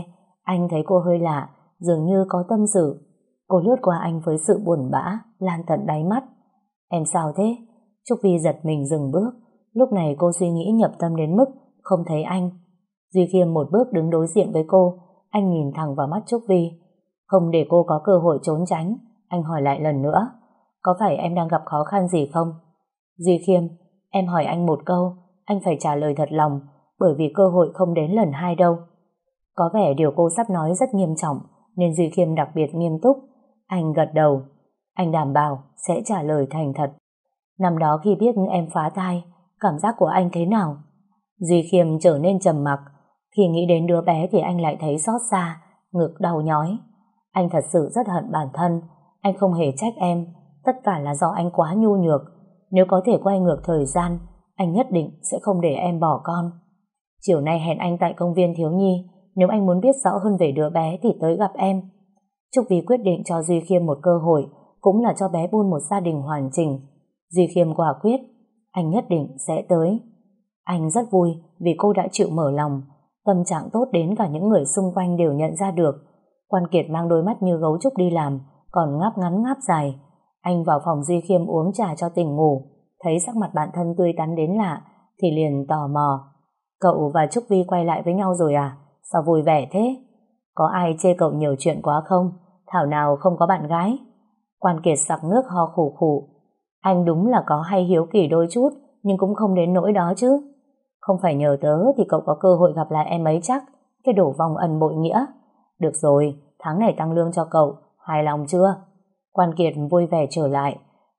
Anh thấy cô hơi lạ, dường như có tâm sự. Cô lướt qua anh với sự buồn bã, lan tận đáy mắt. Em sao thế? Trúc Vi giật mình dừng bước. Lúc này cô suy nghĩ nhập tâm đến mức không thấy anh. Duy Khiêm một bước đứng đối diện với cô. Anh nhìn thẳng vào mắt Trúc Vi. Không để cô có cơ hội trốn tránh, anh hỏi lại lần nữa. Có phải em đang gặp khó khăn gì không? Duy Khiêm, em hỏi anh một câu, anh phải trả lời thật lòng, bởi vì cơ hội không đến lần hai đâu. Có vẻ điều cô sắp nói rất nghiêm trọng, nên Duy Khiêm đặc biệt nghiêm túc. Anh gật đầu. Anh đảm bảo sẽ trả lời thành thật. Năm đó khi biết em phá thai, cảm giác của anh thế nào? Duy Khiêm trở nên trầm mặc. Khi nghĩ đến đứa bé thì anh lại thấy xót xa, ngực đau nhói. Anh thật sự rất hận bản thân. Anh không hề trách em. Tất cả là do anh quá nhu nhược. Nếu có thể quay ngược thời gian, anh nhất định sẽ không để em bỏ con. Chiều nay hẹn anh tại công viên thiếu nhi. Nếu anh muốn biết rõ hơn về đứa bé thì tới gặp em. Trúc Vi quyết định cho Duy Khiêm một cơ hội, cũng là cho bé Bun một gia đình hoàn chỉnh. Duy Khiêm quả quyết, anh nhất định sẽ tới. Anh rất vui vì cô đã chịu mở lòng. Tâm trạng tốt đến cả những người xung quanh đều nhận ra được. Quan Kiệt mang đôi mắt như gấu trúc đi làm, còn ngáp ngắn ngáp dài. Anh vào phòng Duy Khiêm uống trà cho tỉnh ngủ, thấy sắc mặt bạn thân tươi tắn đến lạ thì liền tò mò. Cậu và Trúc Vi quay lại với nhau rồi à? Sao vui vẻ thế? Có ai chê cậu nhiều chuyện quá không? Thảo nào không có bạn gái? Quan Kiệt sặc nước ho khủ khủ. Anh đúng là có hay hiếu kỳ đôi chút, nhưng cũng không đến nỗi đó chứ. Không phải nhờ tớ thì cậu có cơ hội gặp lại em ấy chắc. Cái đổ vong ân bội nghĩa. Được rồi, tháng này tăng lương cho cậu, hài lòng chưa? Quan Kiệt vui vẻ trở lại,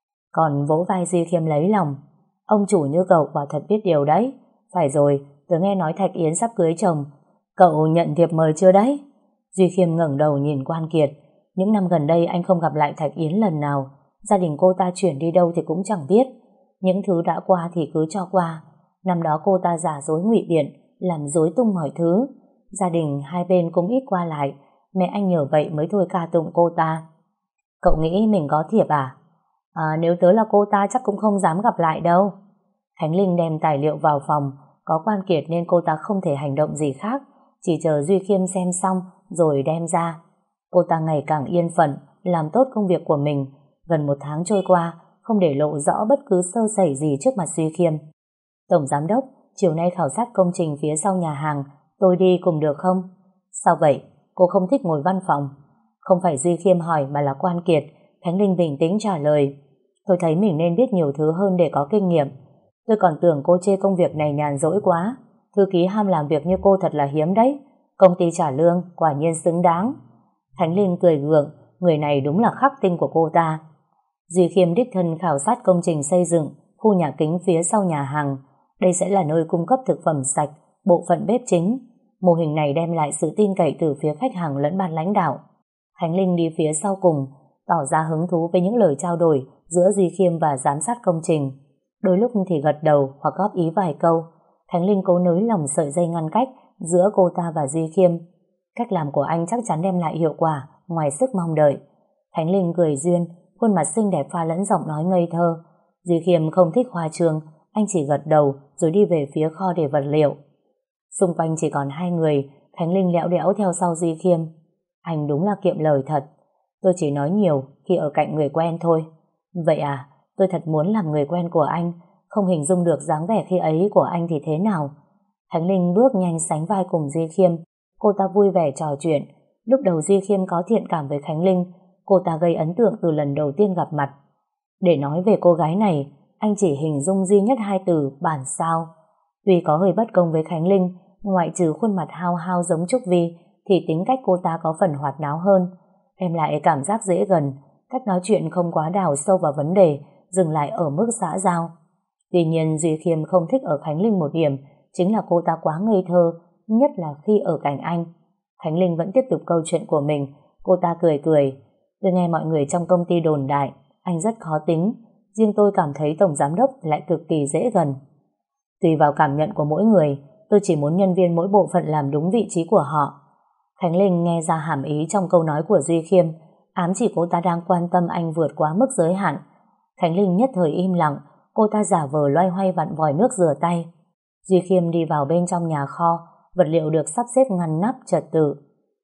còn vỗ vai Duy Khiêm lấy lòng. Ông chủ như cậu quả thật biết điều đấy. Phải rồi, tớ nghe nói Thạch Yến sắp cưới chồng. Cậu nhận thiệp mời chưa đấy? Duy Khiêm ngẩng đầu nhìn Quan Kiệt. Những năm gần đây anh không gặp lại Thạch Yến lần nào. Gia đình cô ta chuyển đi đâu thì cũng chẳng biết. Những thứ đã qua thì cứ cho qua. Năm đó cô ta giả dối ngụy biện, làm rối tung mọi thứ. Gia đình hai bên cũng ít qua lại. Mẹ anh nhờ vậy mới thôi ca tụng cô ta. Cậu nghĩ mình có thiệp à? À, nếu tớ là cô ta chắc cũng không dám gặp lại đâu. Khánh Linh đem tài liệu vào phòng. Có Quan Kiệt nên cô ta không thể hành động gì khác, chỉ chờ Duy Khiêm xem xong rồi đem ra. Cô ta ngày càng yên phận, làm tốt công việc của mình. Gần một tháng trôi qua, không để lộ rõ bất cứ sơ sẩy gì trước mặt Duy Khiêm. Tổng giám đốc, chiều nay khảo sát công trình phía sau nhà hàng, tôi đi cùng được không? Sao vậy? Cô không thích ngồi văn phòng? Không phải Duy Khiêm hỏi mà là Quan Kiệt. Khánh Linh bình tĩnh trả lời. Tôi thấy mình nên biết nhiều thứ hơn để có kinh nghiệm. Tôi còn tưởng cô chê công việc này nhàn rỗi quá. Thư ký ham làm việc như cô thật là hiếm đấy. Công ty trả lương, quả nhiên xứng đáng. Khánh Linh cười gượng, người này đúng là khắc tinh của cô ta. Duy Khiêm đích thân khảo sát công trình xây dựng khu nhà kính phía sau nhà hàng. Đây sẽ là nơi cung cấp thực phẩm sạch, bộ phận bếp chính. Mô hình này đem lại sự tin cậy từ phía khách hàng lẫn ban lãnh đạo. Khánh Linh đi phía sau cùng, tỏ ra hứng thú với những lời trao đổi giữa Duy Khiêm và giám sát công trình. Đôi lúc thì gật đầu hoặc góp ý vài câu. Khánh Linh cố nới lỏng sợi dây ngăn cách giữa cô ta và Duy Khiêm. Cách làm của anh chắc chắn đem lại hiệu quả ngoài sức mong đợi. Khánh Linh cười duyên, khuôn mặt xinh đẹp pha lẫn giọng nói ngây thơ. Duy Khiêm không thích hoa trương, anh chỉ gật đầu rồi đi về phía kho để vật liệu. Xung quanh chỉ còn hai người, Khánh Linh lẽo đẽo theo sau Duy Khiêm. Anh đúng là kiệm lời thật. Tôi chỉ nói nhiều khi ở cạnh người quen thôi. Vậy à, tôi thật muốn làm người quen của anh, không hình dung được dáng vẻ khi ấy của anh thì thế nào. Khánh Linh bước nhanh sánh vai cùng Duy Khiêm. Cô ta vui vẻ trò chuyện. Lúc đầu Duy Khiêm có thiện cảm với Khánh Linh, cô ta gây ấn tượng từ lần đầu tiên gặp mặt. Để nói về cô gái này, anh chỉ hình dung duy nhất hai từ bản sao. Tuy có hơi bất công với Khánh Linh, ngoại trừ khuôn mặt hao hao giống Trúc Vi, thì tính cách cô ta có phần hoạt náo hơn, đem lại cảm giác dễ gần. Cách nói chuyện không quá đào sâu vào vấn đề, dừng lại ở mức xã giao. Tuy nhiên Duy Khiêm không thích ở Khánh Linh một điểm, chính là cô ta quá ngây thơ, nhất là khi ở cạnh anh. Khánh Linh vẫn tiếp tục câu chuyện của mình. Cô ta cười cười. Tôi nghe mọi người trong công ty đồn đại anh rất khó tính, riêng tôi cảm thấy tổng giám đốc lại cực kỳ dễ gần. Tùy vào cảm nhận của mỗi người, tôi chỉ muốn nhân viên mỗi bộ phận làm đúng vị trí của họ. Khánh Linh nghe ra hàm ý trong câu nói của Duy Khiêm, ám chỉ cô ta đang quan tâm anh vượt quá mức giới hạn. Khánh Linh nhất thời im lặng, cô ta giả vờ loay hoay vặn vòi nước rửa tay. Duy Khiêm đi vào bên trong nhà kho, vật liệu được sắp xếp ngăn nắp trật tự.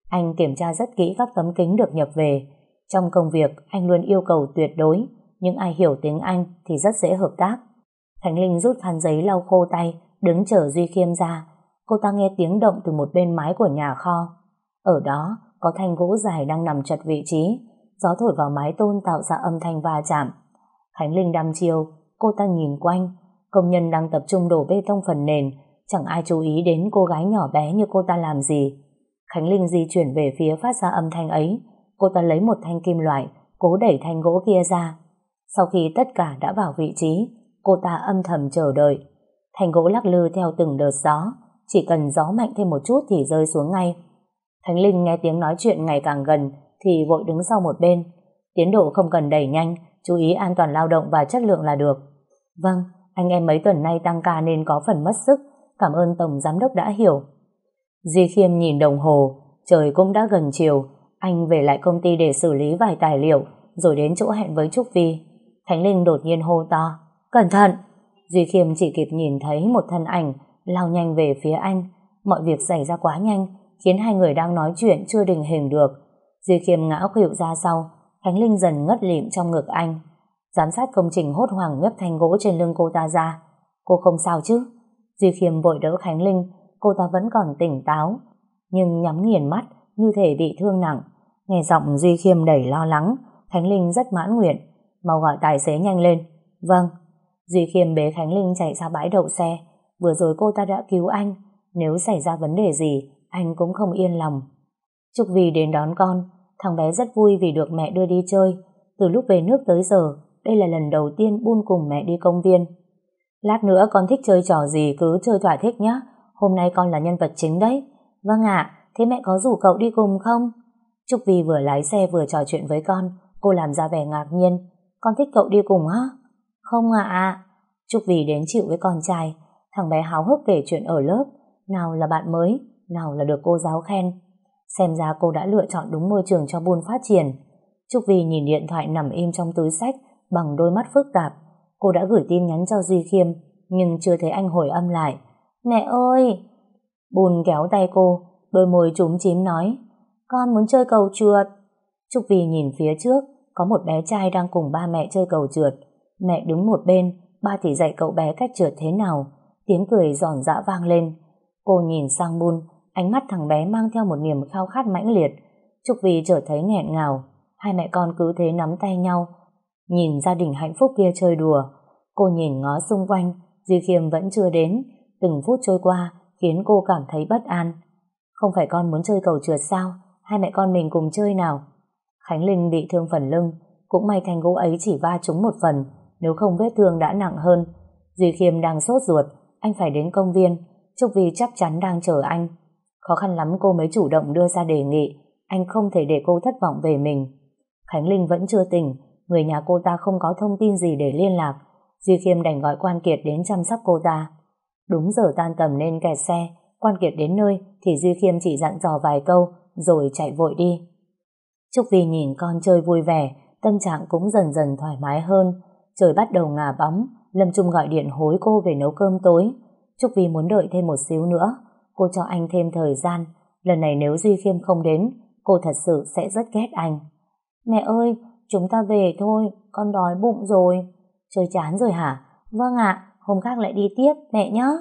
Anh kiểm tra rất kỹ các tấm kính được nhập về. Trong công việc, anh luôn yêu cầu tuyệt đối, nhưng ai hiểu tiếng Anh thì rất dễ hợp tác. Khánh Linh rút khăn giấy lau khô tay, đứng chờ Duy Khiêm ra. Cô ta nghe tiếng động từ một bên mái của nhà kho. Ở đó, có thanh gỗ dài đang nằm chật vị trí. Gió thổi vào mái tôn tạo ra âm thanh va chạm. Khánh Linh đăm chiêu, cô ta nhìn quanh. Công nhân đang tập trung đổ bê tông phần nền. Chẳng ai chú ý đến cô gái nhỏ bé như cô ta làm gì. Khánh Linh di chuyển về phía phát ra âm thanh ấy. Cô ta lấy một thanh kim loại, cố đẩy thanh gỗ kia ra. Sau khi tất cả đã vào vị trí, cô ta âm thầm chờ đợi. Thanh gỗ lắc lư theo từng đợt gió. Chỉ cần gió mạnh thêm một chút thì rơi xuống ngay. Khánh Linh nghe tiếng nói chuyện ngày càng gần thì vội đứng sau một bên. Tiến độ không cần đẩy nhanh, chú ý an toàn lao động và chất lượng là được. Vâng, anh em mấy tuần nay tăng ca nên có phần mất sức. Cảm ơn Tổng Giám đốc đã hiểu. Duy Khiêm nhìn đồng hồ, trời cũng đã gần chiều. Anh về lại công ty để xử lý vài tài liệu, rồi đến chỗ hẹn với Trúc Vi. Khánh Linh đột nhiên hô to, cẩn thận! Duy Khiêm chỉ kịp nhìn thấy một thân ảnh lao nhanh về phía anh. Mọi việc xảy ra quá nhanh, khiến hai người đang nói chuyện chưa định hình được. Duy Khiêm ngã khuỵu ra sau, Khánh Linh dần ngất lịm trong ngực anh. Giám sát công trình hốt hoảng nhấc thanh gỗ trên lưng cô ta ra. Cô không sao chứ? Duy Khiêm vội đỡ Khánh Linh. Cô ta vẫn còn tỉnh táo, nhưng nhắm nghiền mắt như thể bị thương nặng. Nghe giọng Duy Khiêm đầy lo lắng, Khánh Linh rất mãn nguyện. Mau gọi tài xế nhanh lên. Vâng. Duy Khiêm bế Khánh Linh chạy ra bãi đậu xe. Vừa rồi cô ta đã cứu anh, nếu xảy ra vấn đề gì anh cũng không yên lòng. Trúc Vi đến đón con. Thằng bé rất vui vì được mẹ đưa đi chơi. Từ lúc về nước tới giờ, đây là lần đầu tiên Bun cùng mẹ đi công viên. Lát nữa con thích chơi trò gì cứ chơi thỏa thích nhé. Hôm nay con là nhân vật chính đấy. Vâng ạ, thế mẹ có rủ cậu đi cùng không? Trúc Vi vừa lái xe vừa trò chuyện với con. Cô làm ra vẻ ngạc nhiên. Con thích cậu đi cùng á? Không ạ. À. Trúc Vi đến chịu với con trai. Thằng bé háo hức kể chuyện ở lớp. Nào là bạn mới, nào là được cô giáo khen. Xem ra cô đã lựa chọn đúng môi trường cho Bun phát triển. Trúc Vi nhìn điện thoại nằm im trong túi xách bằng đôi mắt phức tạp. Cô đã gửi tin nhắn cho Duy Khiêm, nhưng chưa thấy anh hồi âm lại. Mẹ ơi! Bun kéo tay cô, đôi môi chúm chím nói, con muốn chơi cầu trượt. Trúc Vi nhìn phía trước, có một bé trai đang cùng ba mẹ chơi cầu trượt. Mẹ đứng một bên, ba thì dạy cậu bé cách trượt thế nào. Tiếng cười giòn giã vang lên. Cô nhìn sang Bun, ánh mắt thằng bé mang theo một niềm khao khát mãnh liệt. Trúc Vi chợt thấy nghẹn ngào. Hai mẹ con cứ thế nắm tay nhau, nhìn gia đình hạnh phúc kia chơi đùa. Cô nhìn ngó xung quanh, Duy Khiêm vẫn chưa đến. Từng phút trôi qua khiến cô cảm thấy bất an. Không phải con muốn chơi cầu trượt sao? Hai mẹ con mình cùng chơi nào. Khánh Linh bị thương phần lưng, cũng may thanh gỗ ấy chỉ va trúng một phần, nếu không vết thương đã nặng hơn. Duy Khiêm đang sốt ruột, anh phải đến công viên. Trúc Vi chắc chắn đang chờ anh. Khó khăn lắm cô mới chủ động đưa ra đề nghị. Anh không thể để cô thất vọng về mình. Khánh Linh vẫn chưa tỉnh, người nhà cô ta không có thông tin gì để liên lạc. Duy Khiêm đành gọi Quan Kiệt đến chăm sóc cô ta. Đúng giờ tan tầm nên kẹt xe. Quan Kiệt đến nơi thì Duy Khiêm chỉ dặn dò vài câu rồi chạy vội đi. Trúc Vi nhìn con chơi vui vẻ, tâm trạng cũng dần dần thoải mái hơn. Trời bắt đầu ngả bóng, Lâm Trung gọi điện hối cô về nấu cơm tối. Trúc Vi muốn đợi thêm một xíu nữa. Cô cho anh thêm thời gian. Lần này nếu Duy Khiêm không đến, cô thật sự sẽ rất ghét anh. Mẹ ơi, chúng ta về thôi, con đói bụng rồi. Chơi chán rồi hả? Vâng ạ, hôm khác lại đi tiếp, mẹ nhé.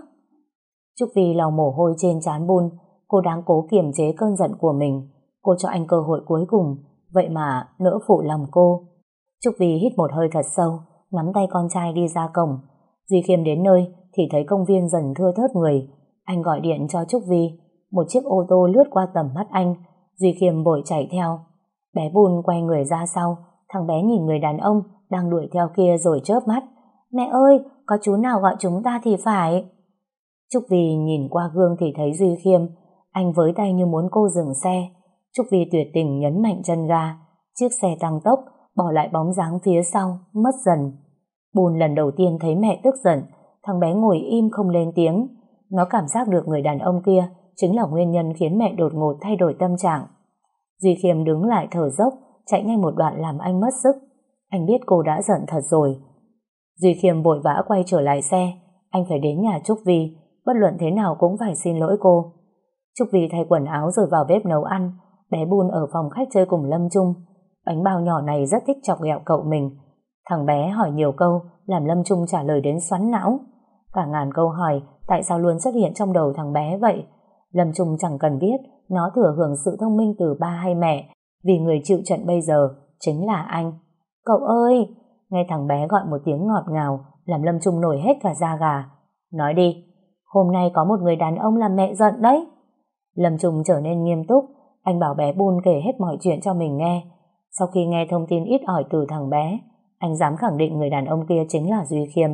Trúc Vi lau mồ hôi trên trán Bun. Cô đang cố kiềm chế cơn giận của mình. Cô cho anh cơ hội cuối cùng, vậy mà nỡ phụ lòng cô. Trúc Vi hít một hơi thật sâu, nắm tay con trai đi ra cổng. Duy Khiêm đến nơi thì thấy công viên dần thưa thớt người. Anh gọi điện cho Trúc Vi. Một chiếc ô tô lướt qua tầm mắt anh. Duy Khiêm vội chạy theo. Bé Bun quay người ra sau. Thằng bé nhìn người đàn ông đang đuổi theo kia rồi chớp mắt. Mẹ ơi, có chú nào gọi chúng ta thì phải. Trúc Vi nhìn qua gương thì thấy Duy Khiêm. Anh với tay như muốn cô dừng xe. Trúc Vi tuyệt tình nhấn mạnh chân ga. Chiếc xe tăng tốc, bỏ lại bóng dáng phía sau, mất dần. Bun lần đầu tiên thấy mẹ tức giận. Thằng bé ngồi im không lên tiếng. Nó cảm giác được người đàn ông kia chính là nguyên nhân khiến mẹ đột ngột thay đổi tâm trạng. Duy Khiêm đứng lại thở dốc, chạy nhanh một đoạn làm anh mất sức. Anh biết cô đã giận thật rồi. Duy Khiêm vội vã quay trở lại xe. Anh phải đến nhà Trúc Vi, bất luận thế nào cũng phải xin lỗi cô. Trúc Vi thay quần áo rồi vào bếp nấu ăn. bé Bun ở phòng khách chơi cùng Lâm Trung. Bánh bao nhỏ này rất thích chọc ghẹo cậu mình. Thằng bé hỏi nhiều câu làm Lâm Trung trả lời đến xoắn não. Cả ngàn câu hỏi tại sao luôn xuất hiện trong đầu thằng bé vậy. Lâm Trung chẳng cần biết nó thừa hưởng sự thông minh từ ba hay mẹ, vì người chịu trận bây giờ chính là anh. Cậu ơi! Nghe thằng bé gọi một tiếng ngọt ngào làm Lâm Trung nổi hết cả da gà. Nói đi, hôm nay có một người đàn ông làm mẹ giận đấy. Lâm Trung trở nên nghiêm túc. Anh bảo bé Bun kể hết mọi chuyện cho mình nghe. Sau khi nghe thông tin ít ỏi từ thằng bé, anh dám khẳng định người đàn ông kia chính là Duy Khiêm.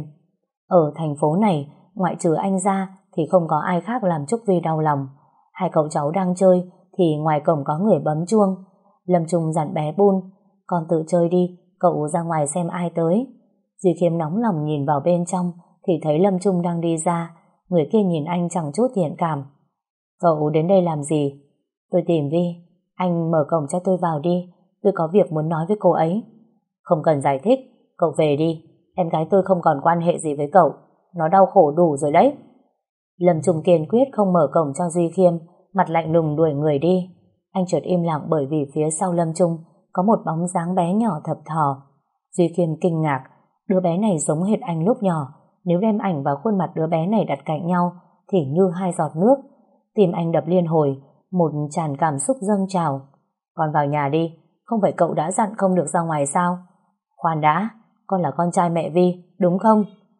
Ở thành phố này, ngoại trừ anh ra thì không có ai khác làm Trúc Vi đau lòng. Hai cậu cháu đang chơi thì ngoài cổng có người bấm chuông. Lâm Trung dặn bé Bun, con tự chơi đi, cậu ra ngoài xem ai tới. Duy Khiêm nóng lòng nhìn vào bên trong thì thấy Lâm Trung đang đi ra. Người kia nhìn anh chẳng chút thiện cảm. Cậu đến đây làm gì? Tôi tìm Vi. Anh mở cổng cho tôi vào đi, tôi có việc muốn nói với cô ấy. Không cần giải thích, cậu về đi. Em gái tôi không còn quan hệ gì với cậu, nó đau khổ đủ rồi đấy. Lâm Trung kiên quyết không mở cổng cho Duy Khiêm, mặt lạnh lùng đuổi người đi. Anh chợt im lặng bởi vì phía sau Lâm Trung có một bóng dáng bé nhỏ thập thò. Duy Khiêm kinh ngạc, đứa bé này giống hệt anh lúc nhỏ. Nếu đem ảnh và khuôn mặt đứa bé này đặt cạnh nhau thì như hai giọt nước. Tim anh đập liên hồi, một tràn cảm xúc dâng trào. Con vào nhà đi, không phải cậu đã dặn không được ra ngoài sao? Khoan đã, con là con trai mẹ Vi, đúng không?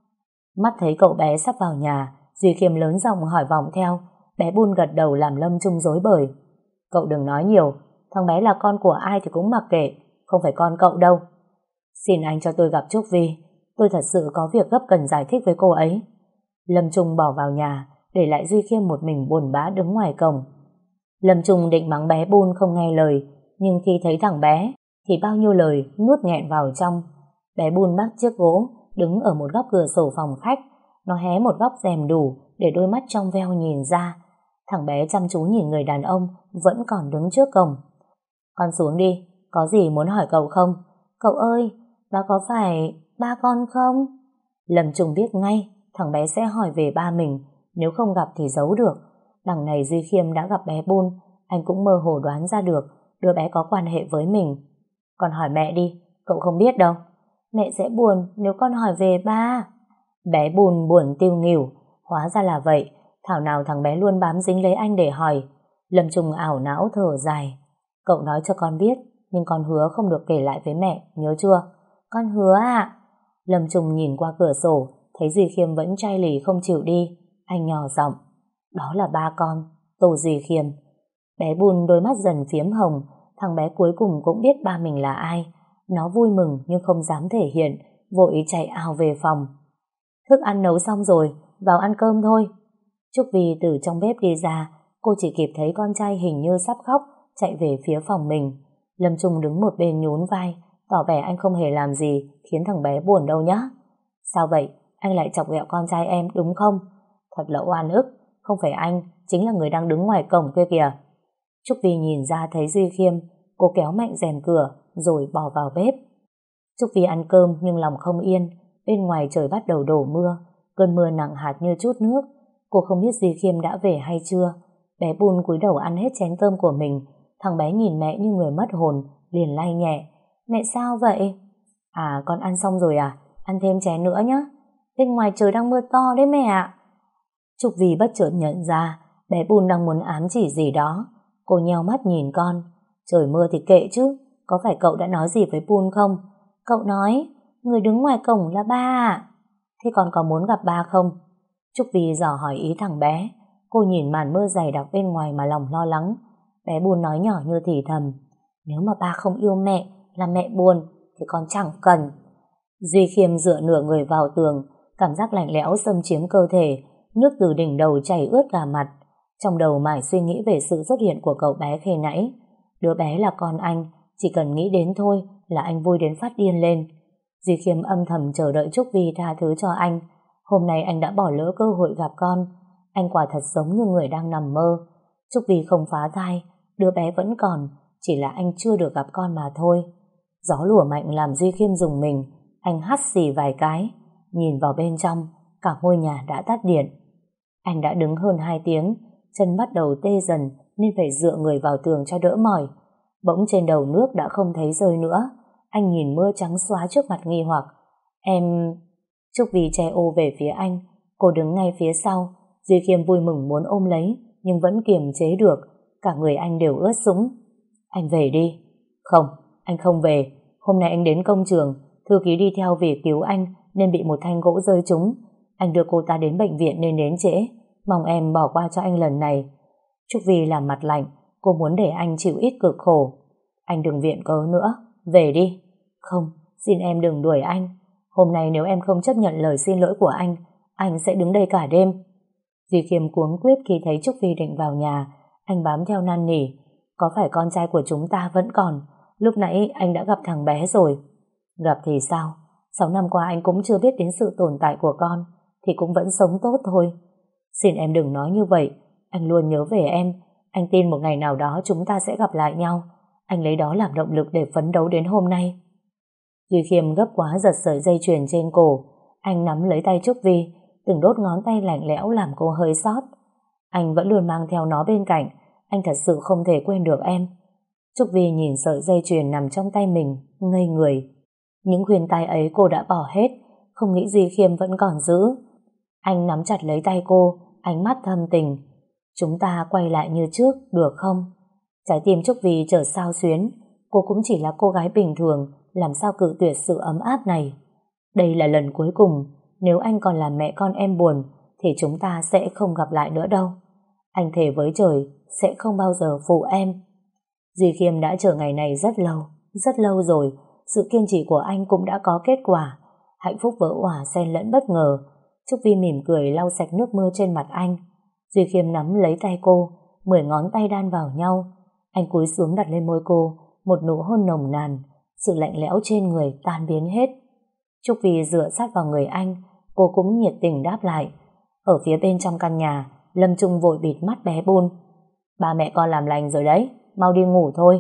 Mắt thấy cậu bé sắp vào nhà, Duy Khiêm lớn giọng hỏi vòng theo. Bé Bun gật đầu làm Lâm Trung rối bời. Cậu đừng nói nhiều, thằng bé là con của ai thì cũng mặc kệ, không phải con cậu đâu. Xin anh cho tôi gặp Trúc Vi, tôi thật sự có việc gấp cần giải thích với cô ấy. Lâm Trung bỏ vào nhà, để lại Duy Khiêm một mình buồn bã đứng ngoài cổng. Lâm Trung định mắng bé Bun không nghe lời, nhưng khi thấy thằng bé thì bao nhiêu lời nuốt nghẹn vào trong. Bé Bun bác chiếc gỗ đứng ở một góc cửa sổ phòng khách. Nó hé một góc rèm đủ để đôi mắt trong veo nhìn ra. Thằng bé chăm chú nhìn người đàn ông vẫn còn đứng trước cổng. Con xuống đi, có gì muốn hỏi cậu không? Cậu ơi, ba có phải ba con không? Lâm Trung biết ngay thằng bé sẽ hỏi về ba mình, nếu không gặp thì giấu được. Đằng này Duy Khiêm đã gặp bé Bun, anh cũng mơ hồ đoán ra được đứa bé có quan hệ với mình. Con hỏi mẹ đi, cậu không biết đâu. Mẹ sẽ buồn nếu con hỏi về ba. Bé Bun buồn tiêu nghỉu, hóa ra là vậy, thảo nào thằng bé luôn bám dính lấy anh để hỏi. Lâm Trung ảo não thở dài. Cậu nói cho con biết, nhưng con hứa không được kể lại với mẹ, nhớ chưa? Con hứa ạ. Lâm Trung nhìn qua cửa sổ, thấy Duy Khiêm vẫn chai lì không chịu đi. Anh nhỏ giọng, đó là ba con, Tô Duy Khiêm. Bé Bun đôi mắt dần phiếm hồng, thằng bé cuối cùng cũng biết ba mình là ai. Nó vui mừng nhưng không dám thể hiện, vội chạy ào về phòng. Thức ăn nấu xong rồi, vào ăn cơm thôi. Trúc Vi từ trong bếp đi ra, cô chỉ kịp thấy con trai hình như sắp khóc, chạy về phía phòng mình. Lâm Trung đứng một bên nhún vai, tỏ vẻ anh không hề làm gì khiến thằng bé buồn đâu nhá. Sao vậy, anh lại chọc ghẹo con trai em đúng không? Thật là oan ức, không phải anh, chính là người đang đứng ngoài cổng kia kìa. Trúc Vi nhìn ra thấy Duy Khiêm, cô kéo mạnh rèm cửa rồi bỏ vào bếp. Trúc Vi ăn cơm nhưng lòng không yên, bên ngoài trời bắt đầu đổ mưa, cơn mưa nặng hạt như chút nước. Cô không biết Duy Khiêm đã về hay chưa. Bé Bun cúi đầu ăn hết chén cơm của mình. Thằng bé nhìn mẹ như người mất hồn, liền lay nhẹ. Mẹ sao vậy? À, con ăn xong rồi à? Ăn thêm chén nữa nhé. Bên ngoài trời đang mưa to đấy mẹ ạ. Trúc Vi bất chợt nhận ra bé Bun đang muốn ám chỉ gì đó. Cô nheo mắt nhìn con. Trời mưa thì kệ chứ, có phải cậu đã nói gì với Bun không? Cậu nói người đứng ngoài cổng là ba à? Thế con có muốn gặp ba không? Trúc Vi dò hỏi ý thằng bé. Cô nhìn màn mưa dày đặc bên ngoài mà lòng lo lắng. Bé Bun nói nhỏ như thì thầm, nếu mà ba không yêu mẹ, làm mẹ buồn thì con chẳng cần. Duy Khiêm dựa nửa người vào tường, cảm giác lạnh lẽo xâm chiếm cơ thể, nước từ đỉnh đầu chảy ướt cả mặt. Trong đầu mải suy nghĩ về sự xuất hiện của cậu bé khi nãy. Đứa bé là con anh, chỉ cần nghĩ đến thôi là anh vui đến phát điên lên. Duy Khiêm âm thầm chờ đợi Trúc Vi tha thứ cho anh. Hôm nay anh đã bỏ lỡ cơ hội gặp con. Anh quả thật giống như người đang nằm mơ. Trúc Vi không phá thai, đứa bé vẫn còn, chỉ là anh chưa được gặp con mà thôi. Gió lùa mạnh làm Duy Khiêm rùng mình. Anh hắt xì vài cái, nhìn vào bên trong, cả ngôi nhà đã tắt điện. Anh đã đứng hơn hai tiếng, chân bắt đầu tê dần nên phải dựa người vào tường cho đỡ mỏi. Bỗng trên đầu nước đã không thấy rơi nữa. Anh nhìn mưa trắng xóa trước mặt nghi hoặc. Em... Trúc Vi che ô về phía anh. Cô đứng ngay phía sau. Duy Khiêm vui mừng muốn ôm lấy, nhưng vẫn kiềm chế được. Cả người anh đều ướt sũng. Anh về đi. Không, anh không về. Hôm nay anh đến công trường, thư ký đi theo vì cứu anh nên bị một thanh gỗ rơi trúng. Anh đưa cô ta đến bệnh viện nên đến trễ. Mong em bỏ qua cho anh lần này. Trúc Vi làm mặt lạnh. Cô muốn để anh chịu ít cực khổ. Anh đừng viện cớ nữa. Về đi. Không, xin em đừng đuổi anh. Hôm nay nếu em không chấp nhận lời xin lỗi của anh, anh sẽ đứng đây cả đêm. Duy Khiêm cuống quyết khi thấy Trúc Vi định vào nhà. Anh bám theo năn nỉ. Có phải con trai của chúng ta vẫn còn? Lúc nãy anh đã gặp thằng bé rồi. Gặp thì sao? Sáu năm qua anh cũng chưa biết đến sự tồn tại của con, thì cũng vẫn sống tốt thôi. Xin em đừng nói như vậy. Anh luôn nhớ về em. Anh tin một ngày nào đó chúng ta sẽ gặp lại nhau. Anh lấy đó làm động lực để phấn đấu đến hôm nay. Duy Khiêm gấp quá giật sợi dây chuyền trên cổ. Anh nắm lấy tay Trúc Vi, từng đốt ngón tay lạnh lẽo làm cô hơi xót. Anh vẫn luôn mang theo nó bên cạnh. Anh thật sự không thể quên được em. Trúc Vi nhìn sợi dây chuyền nằm trong tay mình, ngây người. Những khuyên tai ấy cô đã bỏ hết, không nghĩ Duy Khiêm vẫn còn giữ. Anh nắm chặt lấy tay cô, ánh mắt thâm tình. Chúng ta quay lại như trước, được không? Trái tim Trúc Vi chợt xao xuyến. Cô cũng chỉ là cô gái bình thường, làm sao cự tuyệt sự ấm áp này. Đây là lần cuối cùng. Nếu anh còn làm mẹ con em buồn, thì chúng ta sẽ không gặp lại nữa đâu. Anh thề với trời sẽ không bao giờ phụ em. Duy Khiêm đã chờ ngày này rất lâu, rất lâu rồi. Sự kiên trì của anh cũng đã có kết quả. Hạnh phúc vỡ òa xen lẫn bất ngờ. Trúc Vi mỉm cười lau sạch nước mưa trên mặt anh. Duy Khiêm nắm lấy tay cô, mười ngón tay đan vào nhau. Anh cúi xuống đặt lên môi cô một nụ hôn nồng nàn. Sự lạnh lẽo trên người tan biến hết. Trúc Vi dựa sát vào người anh, cô cũng nhiệt tình đáp lại. Ở phía bên trong căn nhà, Lâm Trung vội bịt mắt bé Bun. Ba mẹ con làm lành rồi đấy, mau đi ngủ thôi.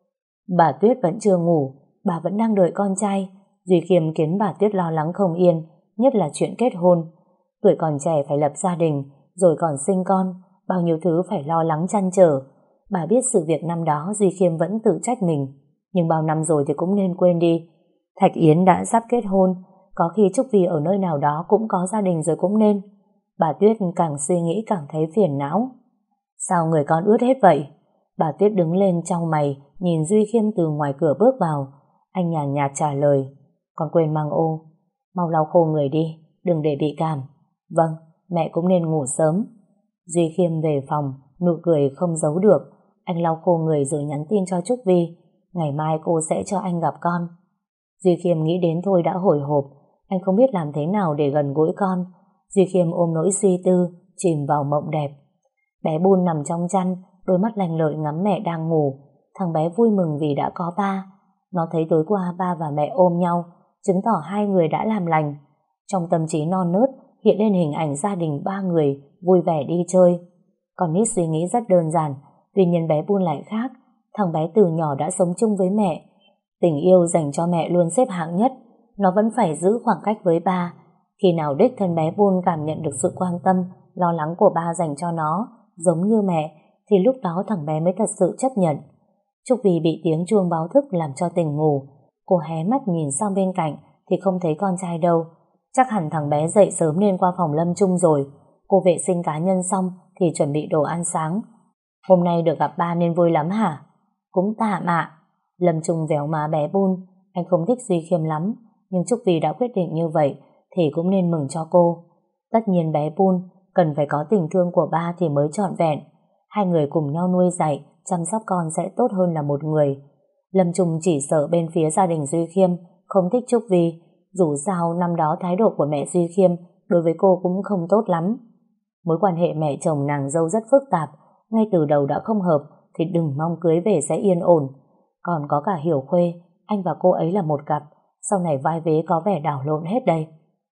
Bà Tuyết vẫn chưa ngủ, bà vẫn đang đợi con trai. Duy Khiêm khiến bà Tuyết lo lắng không yên, nhất là chuyện kết hôn. Tuổi còn trẻ phải lập gia đình, rồi còn sinh con, bao nhiêu thứ phải lo lắng trăn trở. Bà biết sự việc năm đó Duy Khiêm vẫn tự trách mình, nhưng bao năm rồi thì cũng nên quên đi. Thạch Yến đã sắp kết hôn, có khi Trúc Vi ở nơi nào đó cũng có gia đình rồi cũng nên. Bà Tuyết càng suy nghĩ càng thấy phiền não. Sao người con ướt hết vậy? Bà Tuyết đứng lên chau mày, nhìn Duy Khiêm từ ngoài cửa bước vào. Anh nhàn nhạt trả lời. Con quên mang ô. Mau lau khô người đi, đừng để bị cảm. Vâng, mẹ cũng nên ngủ sớm. Duy Khiêm về phòng, nụ cười không giấu được. Anh lau khô người rồi nhắn tin cho Trúc Vi. Ngày mai cô sẽ cho anh gặp con. Duy Khiêm nghĩ đến thôi đã hồi hộp. Anh không biết làm thế nào để gần gũi con. Duy Khiêm ôm nỗi suy tư, chìm vào mộng đẹp. Bé Bun nằm trong chăn, đôi mắt lanh lợi ngắm mẹ đang ngủ. Thằng bé vui mừng vì đã có ba. Nó thấy tối qua ba và mẹ ôm nhau, chứng tỏ hai người đã làm lành. Trong tâm trí non nớt hiện lên hình ảnh gia đình ba người vui vẻ đi chơi. Con nít suy nghĩ rất đơn giản, tuy nhiên bé Bun lại khác. Thằng bé từ nhỏ đã sống chung với mẹ. Tình yêu dành cho mẹ luôn xếp hạng nhất. Nó vẫn phải giữ khoảng cách với ba. Khi nào đích thân bé Bun cảm nhận được sự quan tâm, lo lắng của ba dành cho nó, giống như mẹ, thì lúc đó thằng bé mới thật sự chấp nhận. Trúc Vi bị tiếng chuông báo thức làm cho tỉnh ngủ. Cô hé mắt nhìn sang bên cạnh thì không thấy con trai đâu. Chắc hẳn thằng bé dậy sớm nên qua phòng Lâm Trung rồi. Cô vệ sinh cá nhân xong thì chuẩn bị đồ ăn sáng. Hôm nay được gặp ba nên vui lắm hả? Cũng tạm ạ. Lâm Trung véo má bé Bun. Anh không thích Duy Khiêm lắm, nhưng Trúc Vi đã quyết định như vậy thì cũng nên mừng cho cô. Tất nhiên bé Bun cần phải có tình thương của ba thì mới trọn vẹn. Hai người cùng nhau nuôi dạy, chăm sóc con sẽ tốt hơn là một người. Lâm Trung chỉ sợ bên phía gia đình Duy Khiêm không thích Trúc Vi. Dù sao năm đó thái độ của mẹ Duy Khiêm đối với cô cũng không tốt lắm. Mối quan hệ mẹ chồng nàng dâu rất phức tạp. Ngay từ đầu đã không hợp thì đừng mong cưới về sẽ yên ổn. Còn có cả Hiểu Khuê, anh và cô ấy là một cặp. Sau này vai vế có vẻ đảo lộn hết đây.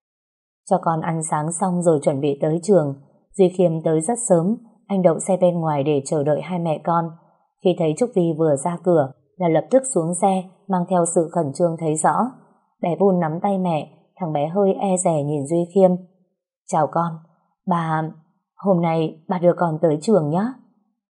Cho con ăn sáng xong rồi chuẩn bị tới trường. Duy Khiêm tới rất sớm. Anh đậu xe bên ngoài để chờ đợi hai mẹ con. Khi thấy Trúc Vi vừa ra cửa là lập tức xuống xe, mang theo sự khẩn trương thấy rõ. Bé Bun nắm tay mẹ, thằng bé hơi e dè nhìn Duy Khiêm. Chào con. Bà... Hôm nay bà đưa con tới trường nhé.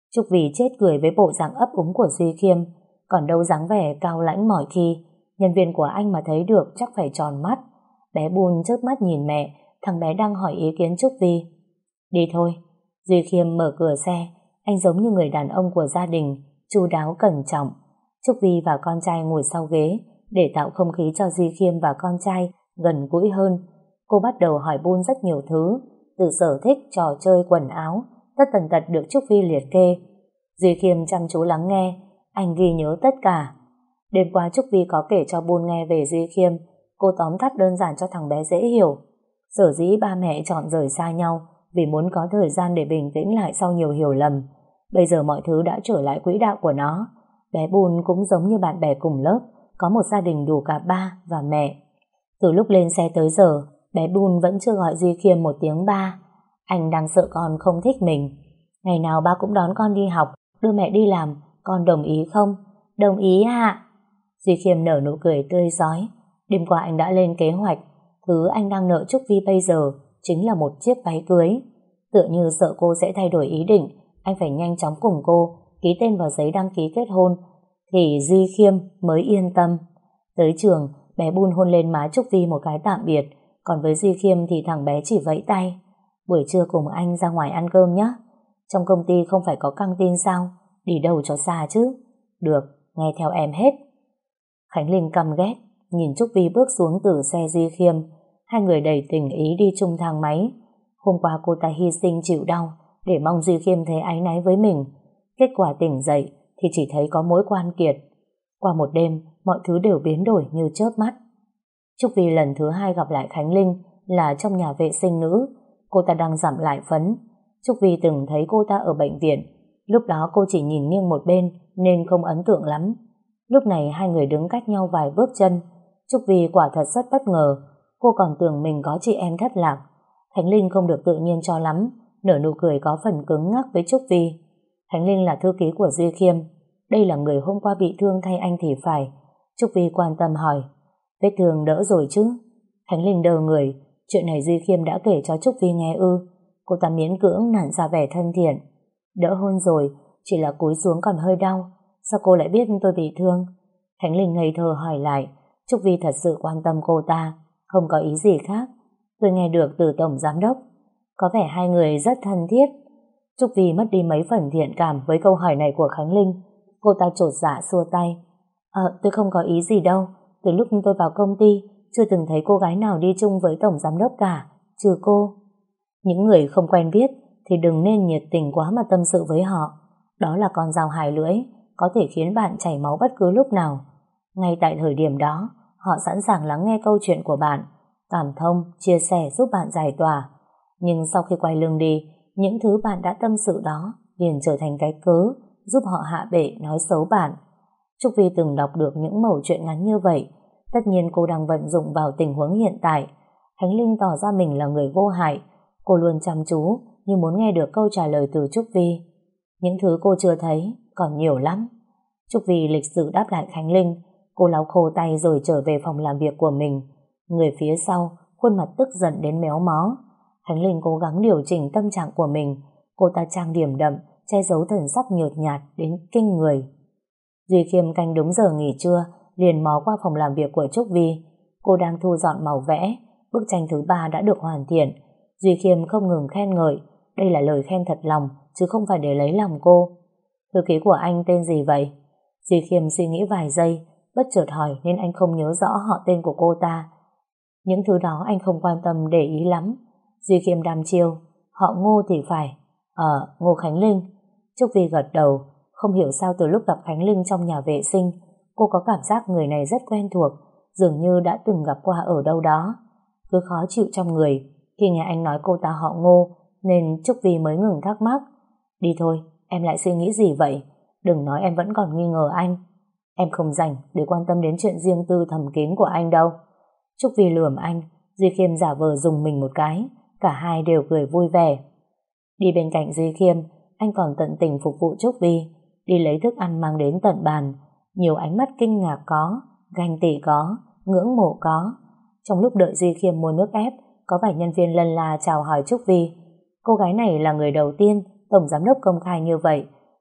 Trúc Vy chết cười với bộ dạng ấp úng của Duy Khiêm, còn đâu dáng vẻ cao lãnh mỏi khi. Nhân viên của anh mà thấy được chắc phải tròn mắt. Bé Bun chớp mắt nhìn mẹ, thằng bé đang hỏi ý kiến Trúc Vy. Đi thôi. Duy Khiêm mở cửa xe, anh giống như người đàn ông của gia đình, chu đáo cẩn trọng. Trúc Vy và con trai ngồi sau ghế, để tạo không khí cho Duy Khiêm và con trai gần gũi hơn. Cô bắt đầu hỏi Bun rất nhiều thứ, từ sở thích, trò chơi, quần áo, tất tần tật được Trúc Vy liệt kê. Duy Khiêm chăm chú lắng nghe, anh ghi nhớ tất cả. Đêm qua Trúc Vy có kể cho Bun nghe về Duy Khiêm, cô tóm tắt đơn giản cho thằng bé dễ hiểu. Sở dĩ ba mẹ chọn rời xa nhau vì muốn có thời gian để bình tĩnh lại sau nhiều hiểu lầm. Bây giờ mọi thứ đã trở lại quỹ đạo của nó. Bé Bun cũng giống như bạn bè cùng lớp, có một gia đình đủ cả ba và mẹ. Từ lúc lên xe tới giờ, bé Bun vẫn chưa gọi Duy Khiêm một tiếng ba. Anh đang sợ con không thích mình. Ngày nào ba cũng đón con đi học, đưa mẹ đi làm, con đồng ý không? Đồng ý ạ. Duy Khiêm nở nụ cười tươi rói. Đêm qua anh đã lên kế hoạch. Thứ anh đang nợ Trúc Vy bây giờ chính là một chiếc váy cưới. Tựa như sợ cô sẽ thay đổi ý định, anh phải nhanh chóng cùng cô ký tên vào giấy đăng ký kết hôn, thì Duy Khiêm mới yên tâm. Tới trường, bé Bun hôn lên má Trúc Vy một cái tạm biệt, còn với Duy Khiêm thì thằng bé chỉ vẫy tay. Buổi trưa cùng anh ra ngoài ăn cơm nhé. Trong công ty không phải có căng tin sao? Đi đâu cho xa chứ? Được, nghe theo em hết. Khánh Linh căm ghét nhìn Trúc Vy bước xuống từ xe Duy Khiêm. Hai người đầy tình ý đi chung thang máy. Hôm qua cô ta hy sinh chịu đau để mong Duy Khiêm thấy áy náy với mình. Kết quả tỉnh dậy thì chỉ thấy có mỗi Quan Kiệt. Qua một đêm, mọi thứ đều biến đổi như chớp mắt. Trúc Vy lần thứ hai gặp lại Khánh Linh là trong nhà vệ sinh nữ. Cô ta đang giảm lại phấn. Trúc Vy từng thấy cô ta ở bệnh viện. Lúc đó cô chỉ nhìn nghiêng một bên nên không ấn tượng lắm. Lúc này hai người đứng cách nhau vài bước chân. Trúc Vy quả thật rất bất ngờ. Cô còn tưởng mình có chị em thất lạc. Khánh Linh không được tự nhiên cho lắm, nở nụ cười có phần cứng ngắc với Trúc Vy. Khánh Linh là thư ký của Duy Khiêm. Đây là người hôm qua bị thương thay anh thì phải. Trúc Vy quan tâm hỏi, vết thương đỡ rồi chứ? Khánh Linh đờ người. Chuyện này Duy Khiêm đã kể cho Trúc Vy nghe ư? Cô ta miễn cưỡng nặn ra vẻ thân thiện. Đỡ hơn rồi, chỉ là cúi xuống còn hơi đau. Sao cô lại biết tôi bị thương? Khánh Linh ngây thơ hỏi lại. Trúc Vy thật sự quan tâm cô ta, không có ý gì khác. Tôi nghe được từ Tổng Giám Đốc. Có vẻ hai người rất thân thiết. Trúc Vy mất đi mấy phần thiện cảm với câu hỏi này của Khánh Linh. Cô ta chột dạ xua tay. Ờ, tôi không có ý gì đâu. Từ lúc tôi vào công ty, chưa từng thấy cô gái nào đi chung với Tổng Giám Đốc cả, trừ cô. Những người không quen biết thì đừng nên nhiệt tình quá mà tâm sự với họ. Đó là con dao hai lưỡi, có thể khiến bạn chảy máu bất cứ lúc nào. Ngay tại thời điểm đó, họ sẵn sàng lắng nghe câu chuyện của bạn, cảm thông, chia sẻ giúp bạn giải tỏa. Nhưng sau khi quay lưng đi, những thứ bạn đã tâm sự đó liền trở thành cái cớ giúp họ hạ bệ nói xấu bạn. Trúc Vy từng đọc được những mẩu chuyện ngắn như vậy. Tất nhiên cô đang vận dụng vào tình huống hiện tại. Khánh Linh tỏ ra mình là người vô hại. Cô luôn chăm chú như muốn nghe được câu trả lời từ Trúc Vy. Những thứ cô chưa thấy còn nhiều lắm. Trúc Vy lịch sự đáp lại Khánh Linh. Cô lau khô tay rồi trở về phòng làm việc của mình. Người phía sau khuôn mặt tức giận đến méo mó. Khánh Linh cố gắng điều chỉnh tâm trạng của mình. Cô ta trang điểm đậm, che giấu thần sắc nhợt nhạt đến kinh người. Duy Khiêm canh đúng giờ nghỉ trưa liền mò qua phòng làm việc của Trúc Vy. Cô đang thu dọn màu vẽ. Bức tranh thứ ba đã được hoàn thiện. Duy Khiêm không ngừng khen ngợi. Đây là lời khen thật lòng, chứ không phải để lấy lòng cô. Thư ký của anh tên gì vậy? Duy Khiêm suy nghĩ vài giây, bất chợt hỏi nên anh không nhớ rõ họ tên của cô ta. Những thứ đó anh không quan tâm để ý lắm. Duy Khiêm đăm chiêu. Họ Ngô thì phải. Ờ, Ngô Khánh Linh. Trúc Vy gật đầu. Không hiểu sao từ lúc gặp Khánh Linh trong nhà vệ sinh, cô có cảm giác người này rất quen thuộc, dường như đã từng gặp qua ở đâu đó. Cứ khó chịu trong người khi nghe anh nói cô ta họ Ngô, nên Trúc Vy mới ngừng thắc mắc. Đi thôi, em lại suy nghĩ gì vậy? Đừng nói em vẫn còn nghi ngờ anh. Em không rảnh để quan tâm đến chuyện riêng tư thầm kín của anh đâu. Trúc Vy lườm anh. Duy Khiêm giả vờ dùng mình một cái. Cả hai đều cười vui vẻ. Đi bên cạnh Duy Khiêm, anh còn tận tình phục vụ Trúc Vy. Đi lấy thức ăn mang đến tận bàn. Nhiều ánh mắt kinh ngạc có, ganh tị có, ngưỡng mộ có. Trong lúc đợi Duy Khiêm mua nước ép, có vài nhân viên lân la chào hỏi Trúc Vy. Cô gái này là người đầu tiên Tổng Giám Đốc công khai như vậy,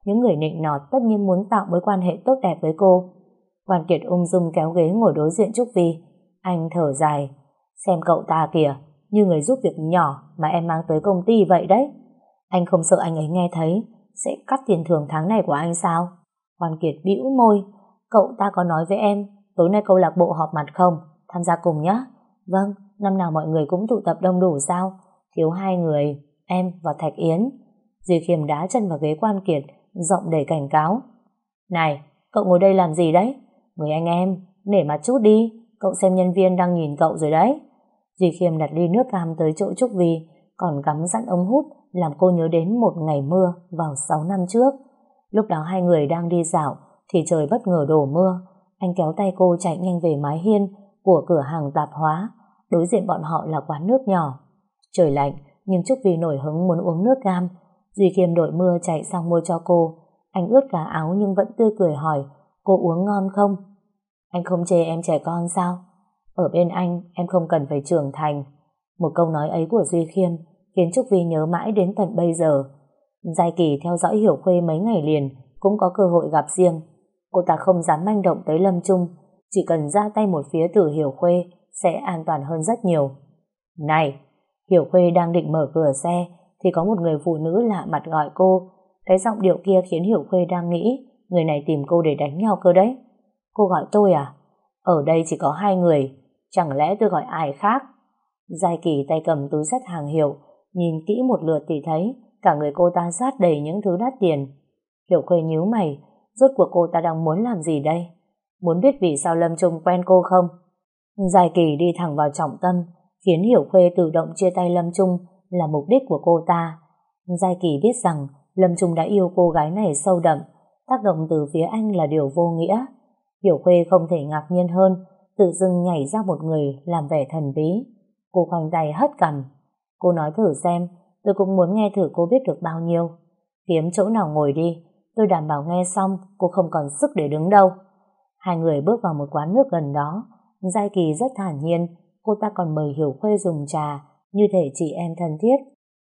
những người nịnh nọt tất nhiên muốn tạo mối quan hệ tốt đẹp với cô. Quan Kiệt ung dung kéo ghế ngồi đối diện Trúc Vi. Anh thở dài. Xem cậu ta kìa, như người giúp việc nhỏ mà em mang tới công ty vậy đấy. Anh không sợ anh ấy nghe thấy sẽ cắt tiền thưởng tháng này của anh sao? Quan Kiệt bĩu môi. Cậu ta có nói với em tối nay câu lạc bộ họp mặt không? Tham gia cùng nhé. Vâng, năm nào mọi người cũng tụ tập đông đủ sao? Thiếu hai người, em và Thạch Yến. Duy Khiêm đá chân vào ghế Quan Kiệt, giọng đầy cảnh cáo. Này, cậu ngồi đây làm gì đấy? Người anh em, nể mặt chút đi, cậu xem nhân viên đang nhìn cậu rồi đấy. Duy Khiêm đặt ly nước cam tới chỗ Trúc Vi, còn cắm sẵn ống hút làm cô nhớ đến một ngày mưa vào sáu năm trước. Lúc đó hai người đang đi dạo thì trời bất ngờ đổ mưa. Anh kéo tay cô chạy nhanh về mái hiên của cửa hàng tạp hóa. Đối diện bọn họ là quán nước nhỏ. Trời lạnh nhưng Trúc Vi nổi hứng muốn uống nước cam. Duy Khiêm đội mưa chạy sang mua cho cô. Anh ướt cả áo nhưng vẫn tươi cười hỏi cô uống ngon không? Anh không chê em trẻ con sao? Ở bên anh em không cần phải trưởng thành. Một câu nói ấy của Duy Khiêm khiến Trúc Vi nhớ mãi đến tận bây giờ. Giai Kỳ theo dõi Hiểu Khuê mấy ngày liền cũng có cơ hội gặp riêng. Cô ta không dám manh động tới Lâm Trung, chỉ cần ra tay một phía từ Hiểu Khuê sẽ an toàn hơn rất nhiều. Này! Hiểu Khuê đang định mở cửa xe thì có một người phụ nữ lạ mặt gọi cô. Cái giọng điệu kia khiến Hiểu Khuê đang nghĩ người này tìm cô để đánh nhau cơ đấy. Cô gọi tôi à? Ở đây chỉ có hai người, chẳng lẽ tôi gọi ai khác? Giai Kỳ tay cầm túi xách hàng hiệu, nhìn kỹ một lượt thì thấy cả người cô ta sát đầy những thứ đắt tiền. Hiểu Khuê nhíu mày, rốt cuộc cô ta đang muốn làm gì đây? Muốn biết vì sao Lâm Trung quen cô không? Giai Kỳ đi thẳng vào trọng tâm, khiến Hiểu Khuê tự động chia tay Lâm Trung là mục đích của cô ta. Giai Kỳ biết rằng Lâm Trung đã yêu cô gái này sâu đậm, tác động từ phía anh là điều vô nghĩa. Hiểu Khuê không thể ngạc nhiên hơn, tự dưng nhảy ra một người làm vẻ thần bí. Cô khoanh tay hất cằm. Cô nói thử xem, tôi cũng muốn nghe thử cô biết được bao nhiêu. Kiếm chỗ nào ngồi đi, tôi đảm bảo nghe xong cô không còn sức để đứng đâu. Hai người bước vào một quán nước gần đó. Giai Kỳ rất thản nhiên, cô ta còn mời Hiểu Khuê dùng trà như thể chị em thân thiết.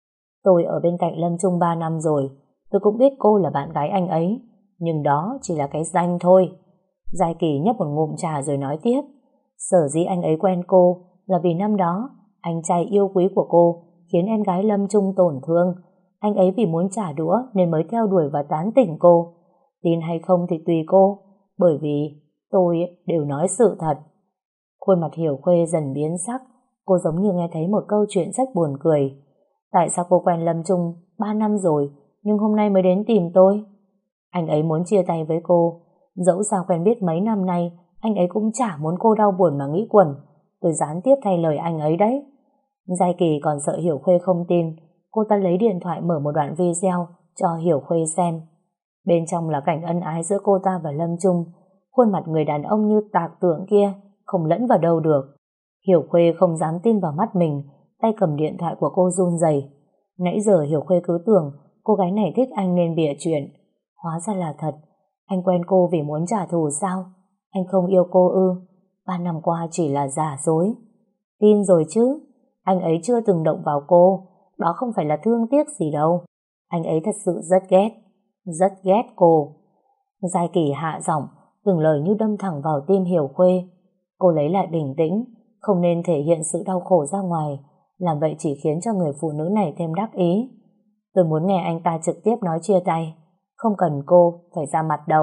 Tôi ở bên cạnh Lâm Trung ba năm rồi, tôi cũng biết cô là bạn gái anh ấy, nhưng đó chỉ là cái danh thôi. Giai Kỳ nhấp một ngụm trà rồi nói tiếp. Sở dĩ anh ấy quen cô là vì năm đó anh trai yêu quý của cô khiến em gái Lâm Trung tổn thương. Anh ấy vì muốn trả đũa nên mới theo đuổi và tán tỉnh cô. Tin hay không thì tùy cô, bởi vì tôi đều nói sự thật. Khuôn mặt Hiểu Khuê dần biến sắc. Cô giống như nghe thấy một câu chuyện rất buồn cười. Tại sao cô quen Lâm Trung ba năm rồi nhưng hôm nay mới đến tìm tôi? Anh ấy muốn chia tay với cô. Dẫu sao quen biết mấy năm nay, anh ấy cũng chả muốn cô đau buồn mà nghĩ quẩn. Tôi gián tiếp thay lời anh ấy đấy. Giai Kỳ còn sợ Hiểu Khuê không tin. Cô ta lấy điện thoại mở một đoạn video cho Hiểu Khuê xem. Bên trong là cảnh ân ái giữa cô ta và Lâm Trung. Khuôn mặt người đàn ông như tạc tượng kia không lẫn vào đâu được. Hiểu Khuê không dám tin vào mắt mình, tay cầm điện thoại của cô run rẩy. Nãy giờ Hiểu Khuê cứ tưởng cô gái này thích anh nên bịa chuyện. Hóa ra là thật. Anh quen cô vì muốn trả thù sao? Anh không yêu cô ư? Ba năm qua chỉ là giả dối. Tin rồi chứ. Anh ấy chưa từng động vào cô. Đó không phải là thương tiếc gì đâu. Anh ấy thật sự rất ghét. Rất ghét cô. Giai Kỳ hạ giọng, từng lời như đâm thẳng vào tim Hiểu Khuê. Cô lấy lại bình tĩnh, không nên thể hiện sự đau khổ ra ngoài. Làm vậy chỉ khiến cho người phụ nữ này thêm đắc ý. Tôi muốn nghe anh ta trực tiếp nói chia tay. Không cần cô phải ra mặt đâu.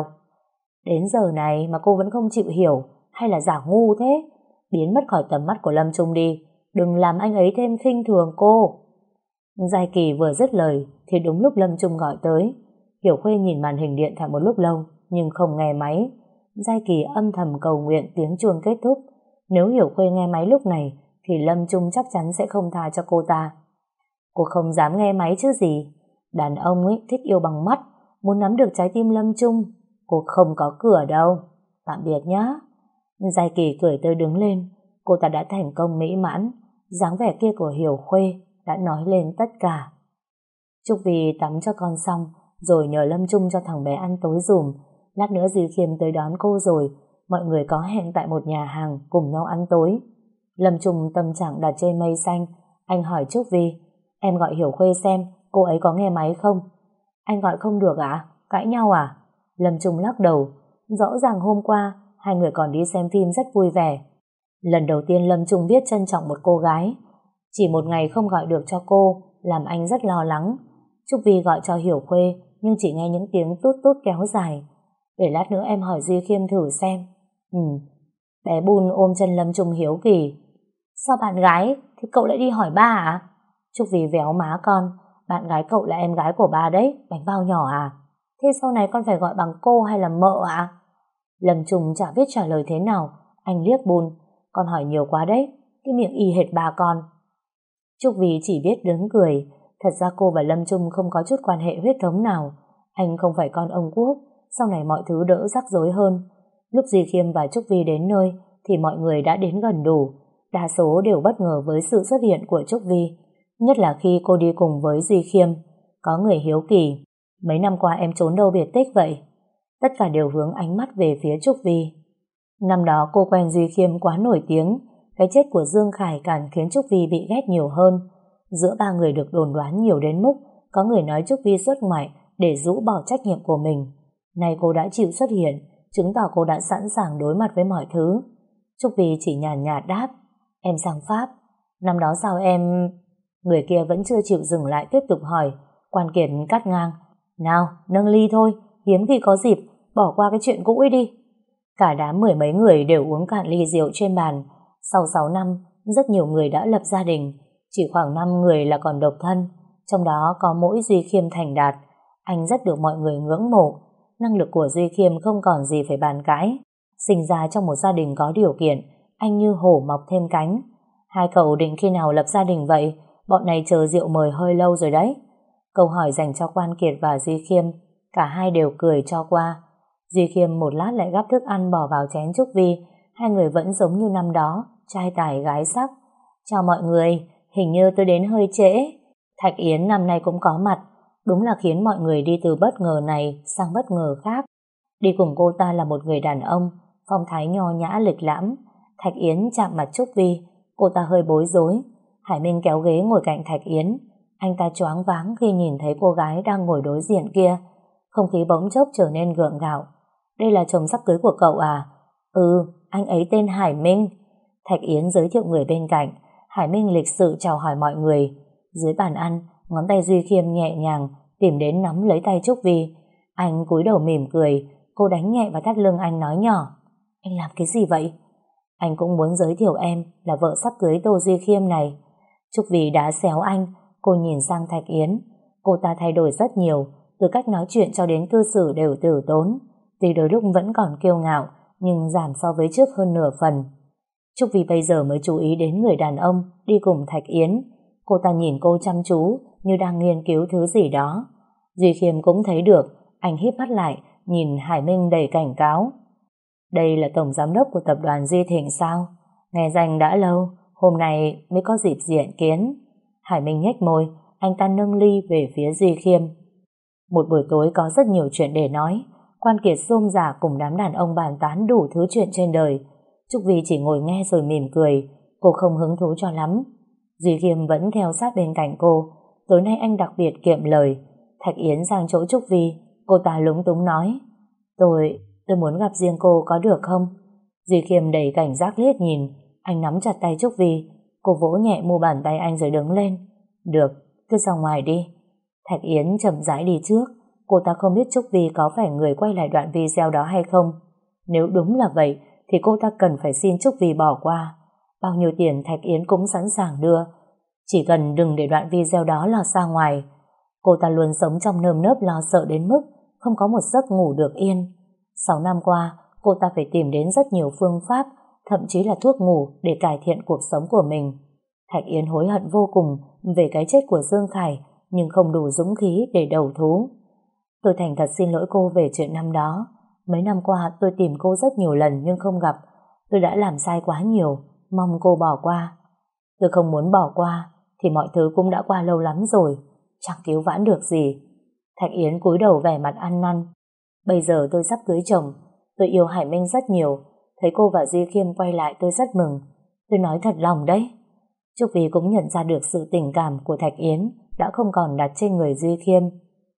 Đến giờ này mà cô vẫn không chịu hiểu, hay là giả ngu thế? Biến mất khỏi tầm mắt của Lâm Trung đi. Đừng làm anh ấy thêm khinh thường cô. Giai Kỳ vừa dứt lời thì đúng lúc Lâm Trung gọi tới. Hiểu Khuê nhìn màn hình điện thoại một lúc lâu nhưng không nghe máy. Giai Kỳ âm thầm cầu nguyện tiếng chuông kết thúc. Nếu Hiểu Khuê nghe máy lúc này thì Lâm Trung chắc chắn sẽ không tha cho cô ta. Cô không dám nghe máy chứ gì. Đàn ông ấy thích yêu bằng mắt, muốn nắm được trái tim Lâm Trung. Cô không có cửa đâu. Tạm biệt nhá. Giai Kỳ cười tươi đứng lên. Cô ta đã thành công mỹ mãn. Dáng vẻ kia của Hiểu Khuê đã nói lên tất cả. Trúc Vi tắm cho con xong rồi nhờ Lâm Trung cho thằng bé ăn tối dùm. Lát nữa Duy Khiêm tới đón cô rồi. Mọi người có hẹn tại một nhà hàng cùng nhau ăn tối. Lâm Trung tâm trạng đặt trên mây xanh. Anh hỏi Trúc Vi, em gọi Hiểu Khuê xem cô ấy có nghe máy không? Anh gọi không được ạ? cãi nhau à? Lâm Trung lắc đầu. Rõ ràng hôm qua hai người còn đi xem phim rất vui vẻ. Lần đầu tiên Lâm Trung biết trân trọng một cô gái. Chỉ một ngày không gọi được cho cô làm anh rất lo lắng. Trúc Vi gọi cho Hiểu Khuê nhưng chỉ nghe những tiếng tút tút kéo dài. Để lát nữa em hỏi Duy Khiêm thử xem. Ừ. Bé Bun ôm chân Lâm Trung hiếu kỳ. Sao bạn gái thì cậu lại đi hỏi ba à? Trúc Vi véo má con. Bạn gái cậu là em gái của ba đấy, bánh bao nhỏ à? Thế sau này con phải gọi bằng cô hay là mợ ạ? À? Lâm Trung chả biết trả lời thế nào. Anh liếc Bun. Con hỏi nhiều quá đấy, cái miệng y hệt bà con. Trúc Vi chỉ biết đứng cười. Thật ra cô và Lâm Trung không có chút quan hệ huyết thống nào. Anh không phải con ông Quốc. Sau này mọi thứ đỡ rắc rối hơn. Lúc Duy Khiêm và Trúc Vi đến nơi thì mọi người đã đến gần đủ. Đa số đều bất ngờ với sự xuất hiện của Trúc Vi, nhất là khi cô đi cùng với Duy Khiêm. Có người hiếu kỳ, mấy năm qua em trốn đâu biệt tích vậy? Tất cả đều hướng ánh mắt về phía Trúc Vi. Năm đó cô quen Duy Khiêm quá nổi tiếng. Cái chết của Dương Khải càng khiến Trúc Vi bị ghét nhiều hơn. Giữa ba người được đồn đoán nhiều đến mức có người nói Trúc Vi xuất ngoại để rũ bỏ trách nhiệm của mình. Nay cô đã chịu xuất hiện, chứng tỏ cô đã sẵn sàng đối mặt với mọi thứ. Trúc Vi chỉ nhàn nhạt đáp. Em sang Pháp. Năm đó sao em... Người kia vẫn chưa chịu dừng lại tiếp tục hỏi. Quan Kiệt cắt ngang. Nào, nâng ly thôi, hiếm khi có dịp, bỏ qua cái chuyện cũ ấy đi. Cả đám mười mấy người đều uống cạn ly rượu trên bàn. Sau sáu năm, rất nhiều người đã lập gia đình. Chỉ khoảng năm người là còn độc thân. Trong đó có mỗi Duy Khiêm thành đạt. Anh rất được mọi người ngưỡng mộ. Năng lực của Duy Khiêm không còn gì phải bàn cãi. Sinh ra trong một gia đình có điều kiện, anh như hổ mọc thêm cánh. Hai cậu định khi nào lập gia đình vậy? Bọn này chờ rượu mời hơi lâu rồi đấy. Câu hỏi dành cho Quan Kiệt và Duy Khiêm. Cả hai đều cười cho qua. Duy Khiêm một lát lại gắp thức ăn bỏ vào chén Trúc Vi. Hai người vẫn giống như năm đó, trai tài gái sắc. Chào mọi người, hình như tôi đến hơi trễ. Thạch Yến năm nay cũng có mặt. Đúng là khiến mọi người đi từ bất ngờ này sang bất ngờ khác. Đi cùng cô ta là một người đàn ông, phong thái nho nhã lịch lãm. Thạch Yến chạm mặt Trúc Vi, cô ta hơi bối rối. Hải Minh kéo ghế ngồi cạnh Thạch Yến. Anh ta choáng váng khi nhìn thấy cô gái đang ngồi đối diện kia. Không khí bỗng chốc trở nên gượng gạo. Đây là chồng sắp cưới của cậu à? Ừ, anh ấy tên Hải Minh. Thạch Yến giới thiệu người bên cạnh. Hải Minh lịch sự chào hỏi mọi người. Dưới bàn ăn, ngón tay Duy Khiêm nhẹ nhàng tìm đến nắm lấy tay Trúc Vi. Anh cúi đầu mỉm cười. Cô đánh nhẹ vào thắt lưng anh nói nhỏ. Anh làm cái gì vậy? Anh cũng muốn giới thiệu em là vợ sắp cưới Tô Duy Khiêm này. Trúc Vi đã xéo anh. Cô nhìn sang Thạch Yến. Cô ta thay đổi rất nhiều, từ cách nói chuyện cho đến cư xử đều tử tốn. Tuy đôi lúc vẫn còn kiêu ngạo, nhưng giảm so với trước hơn nửa phần. Trúc Vi bây giờ mới chú ý đến người đàn ông đi cùng Thạch Yến. Cô ta nhìn cô chăm chú như đang nghiên cứu thứ gì đó. Duy Khiêm cũng thấy được. Anh híp mắt lại, nhìn Hải Minh đầy cảnh cáo. Đây là tổng giám đốc của tập đoàn Duy Thịnh sao? Nghe danh đã lâu, hôm nay mới có dịp diện kiến. Hải Minh nhếch môi, anh ta nâng ly về phía Duy Khiêm. Một buổi tối có rất nhiều chuyện để nói. Quan Kiệt rôm rả cùng đám đàn ông bàn tán đủ thứ chuyện trên đời. Trúc Vi chỉ ngồi nghe rồi mỉm cười. Cô không hứng thú cho lắm. Duy Khiêm vẫn theo sát bên cạnh cô. Tối nay anh đặc biệt kiệm lời. Thạch Yến sang chỗ Trúc Vi. Cô ta lúng túng nói. Tôi, tôi muốn gặp riêng cô có được không? Duy Khiêm đầy cảnh giác liếc nhìn. Anh nắm chặt tay Trúc Vi. Cô vỗ nhẹ mu bàn tay anh rồi đứng lên. Được, cứ ra ngoài đi. Thạch Yến chậm rãi đi trước. Cô ta không biết Trúc Vi có phải người quay lại đoạn video đó hay không. Nếu đúng là vậy thì cô ta cần phải xin Trúc Vi bỏ qua. Bao nhiêu tiền Thạch Yến cũng sẵn sàng đưa. Chỉ cần đừng để đoạn video đó lọt ra ngoài. Cô ta luôn sống trong nơm nớp lo sợ đến mức không có một giấc ngủ được yên. Sáu năm qua, cô ta phải tìm đến rất nhiều phương pháp, thậm chí là thuốc ngủ để cải thiện cuộc sống của mình. Thạch Yến hối hận vô cùng về cái chết của Dương Khải, nhưng không đủ dũng khí để đầu thú. Tôi thành thật xin lỗi cô về chuyện năm đó. Mấy năm qua tôi tìm cô rất nhiều lần nhưng không gặp. Tôi đã làm sai quá nhiều, mong cô bỏ qua. Tôi không muốn bỏ qua thì mọi thứ cũng đã qua lâu lắm rồi, chẳng cứu vãn được gì. Thạch Yến cúi đầu vẻ mặt ăn năn. Bây giờ tôi sắp cưới chồng. Tôi yêu Hải Minh rất nhiều. Thấy cô và Duy Khiêm quay lại tôi rất mừng. Tôi nói thật lòng đấy. Trúc Vi cũng nhận ra được sự tình cảm của Thạch Yến đã không còn đặt trên người Duy Khiêm.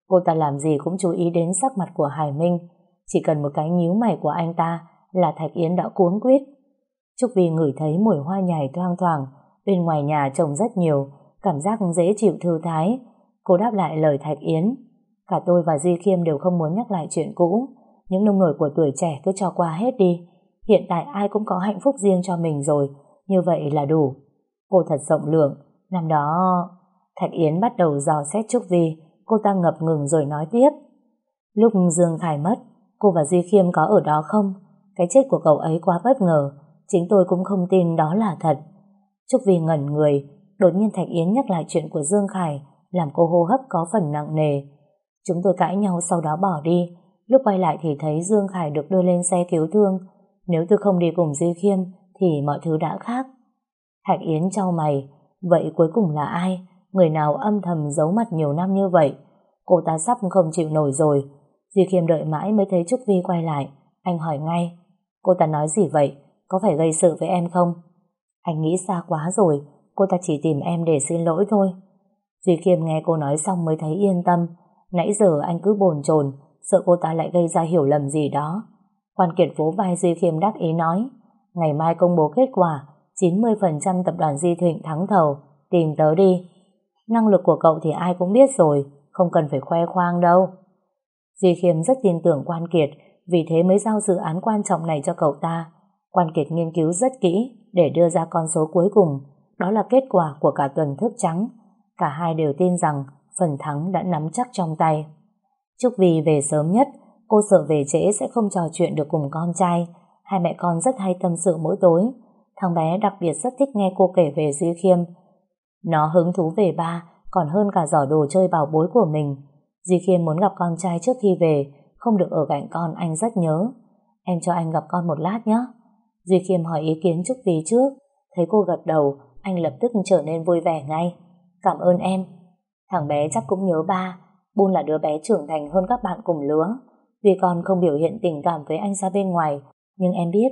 Cô ta làm gì cũng chú ý đến sắc mặt của Hải Minh. Chỉ cần một cái nhíu mày của anh ta là Thạch Yến đã cuống quýt. Trúc Vi ngửi thấy mùi hoa nhài thoang thoảng, bên ngoài nhà trồng rất nhiều, cảm giác dễ chịu thư thái. Cô đáp lại lời Thạch Yến. Cả tôi và Duy Khiêm đều không muốn nhắc lại chuyện cũ. Những nông nổi của tuổi trẻ cứ cho qua hết đi. Hiện tại ai cũng có hạnh phúc riêng cho mình rồi, như vậy là đủ. Cô thật rộng lượng. Năm đó... Thạch Yến bắt đầu dò xét Trúc Vi. Cô ta ngập ngừng rồi nói tiếp. Lúc Dương Khải mất, cô và Duy Khiêm có ở đó không? Cái chết của cậu ấy quá bất ngờ, chính tôi cũng không tin đó là thật. Trúc Vi ngẩn người. Đột nhiên Thạch Yến nhắc lại chuyện của Dương Khải, làm cô hô hấp có phần nặng nề. Chúng tôi cãi nhau sau đó bỏ đi. Lúc quay lại thì thấy Dương Khải được đưa lên xe cứu thương. Nếu tôi không đi cùng Duy Khiêm thì mọi thứ đã khác. Thạch Yến chau mày. Vậy cuối cùng là ai? Người nào âm thầm giấu mặt nhiều năm như vậy? Cô ta sắp không chịu nổi rồi. Duy Khiêm đợi mãi mới thấy Trúc Vi quay lại. Anh hỏi ngay. Cô ta nói gì vậy? Có phải gây sự với em không? Anh nghĩ xa quá rồi. Cô ta chỉ tìm em để xin lỗi thôi. Duy Khiêm nghe cô nói xong mới thấy yên tâm. Nãy giờ anh cứ bồn chồn, sợ cô ta lại gây ra hiểu lầm gì đó. Quan Kiệt vỗ vai Duy Khiêm đắc ý nói. Ngày mai công bố kết quả, chín mươi phần trăm tập đoàn Di Thịnh thắng thầu. Tìm tớ đi. Năng lực của cậu thì ai cũng biết rồi, không cần phải khoe khoang đâu. Duy Khiêm rất tin tưởng Quan Kiệt, vì thế mới giao dự án quan trọng này cho cậu ta. Quan Kiệt nghiên cứu rất kỹ để đưa ra con số cuối cùng. Đó là kết quả của cả tuần thức trắng. Cả hai đều tin rằng phần thắng đã nắm chắc trong tay. Trúc Vi về sớm nhất. Cô sợ về trễ sẽ không trò chuyện được cùng con trai. Hai mẹ con rất hay tâm sự mỗi tối. Thằng bé đặc biệt rất thích nghe cô kể về Duy Khiêm. Nó hứng thú về ba còn hơn cả giỏ đồ chơi bảo bối của mình. Duy Khiêm muốn gặp con trai trước khi về, không được ở cạnh con, anh rất nhớ. Em cho anh gặp con một lát nhé. Duy Khiêm hỏi ý kiến Trúc Vi trước. Thấy cô gật đầu, anh lập tức trở nên vui vẻ ngay. Cảm ơn em. Thằng bé chắc cũng nhớ ba. Bun là đứa bé trưởng thành hơn các bạn cùng lứa. Vì con không biểu hiện tình cảm với anh ra bên ngoài, nhưng em biết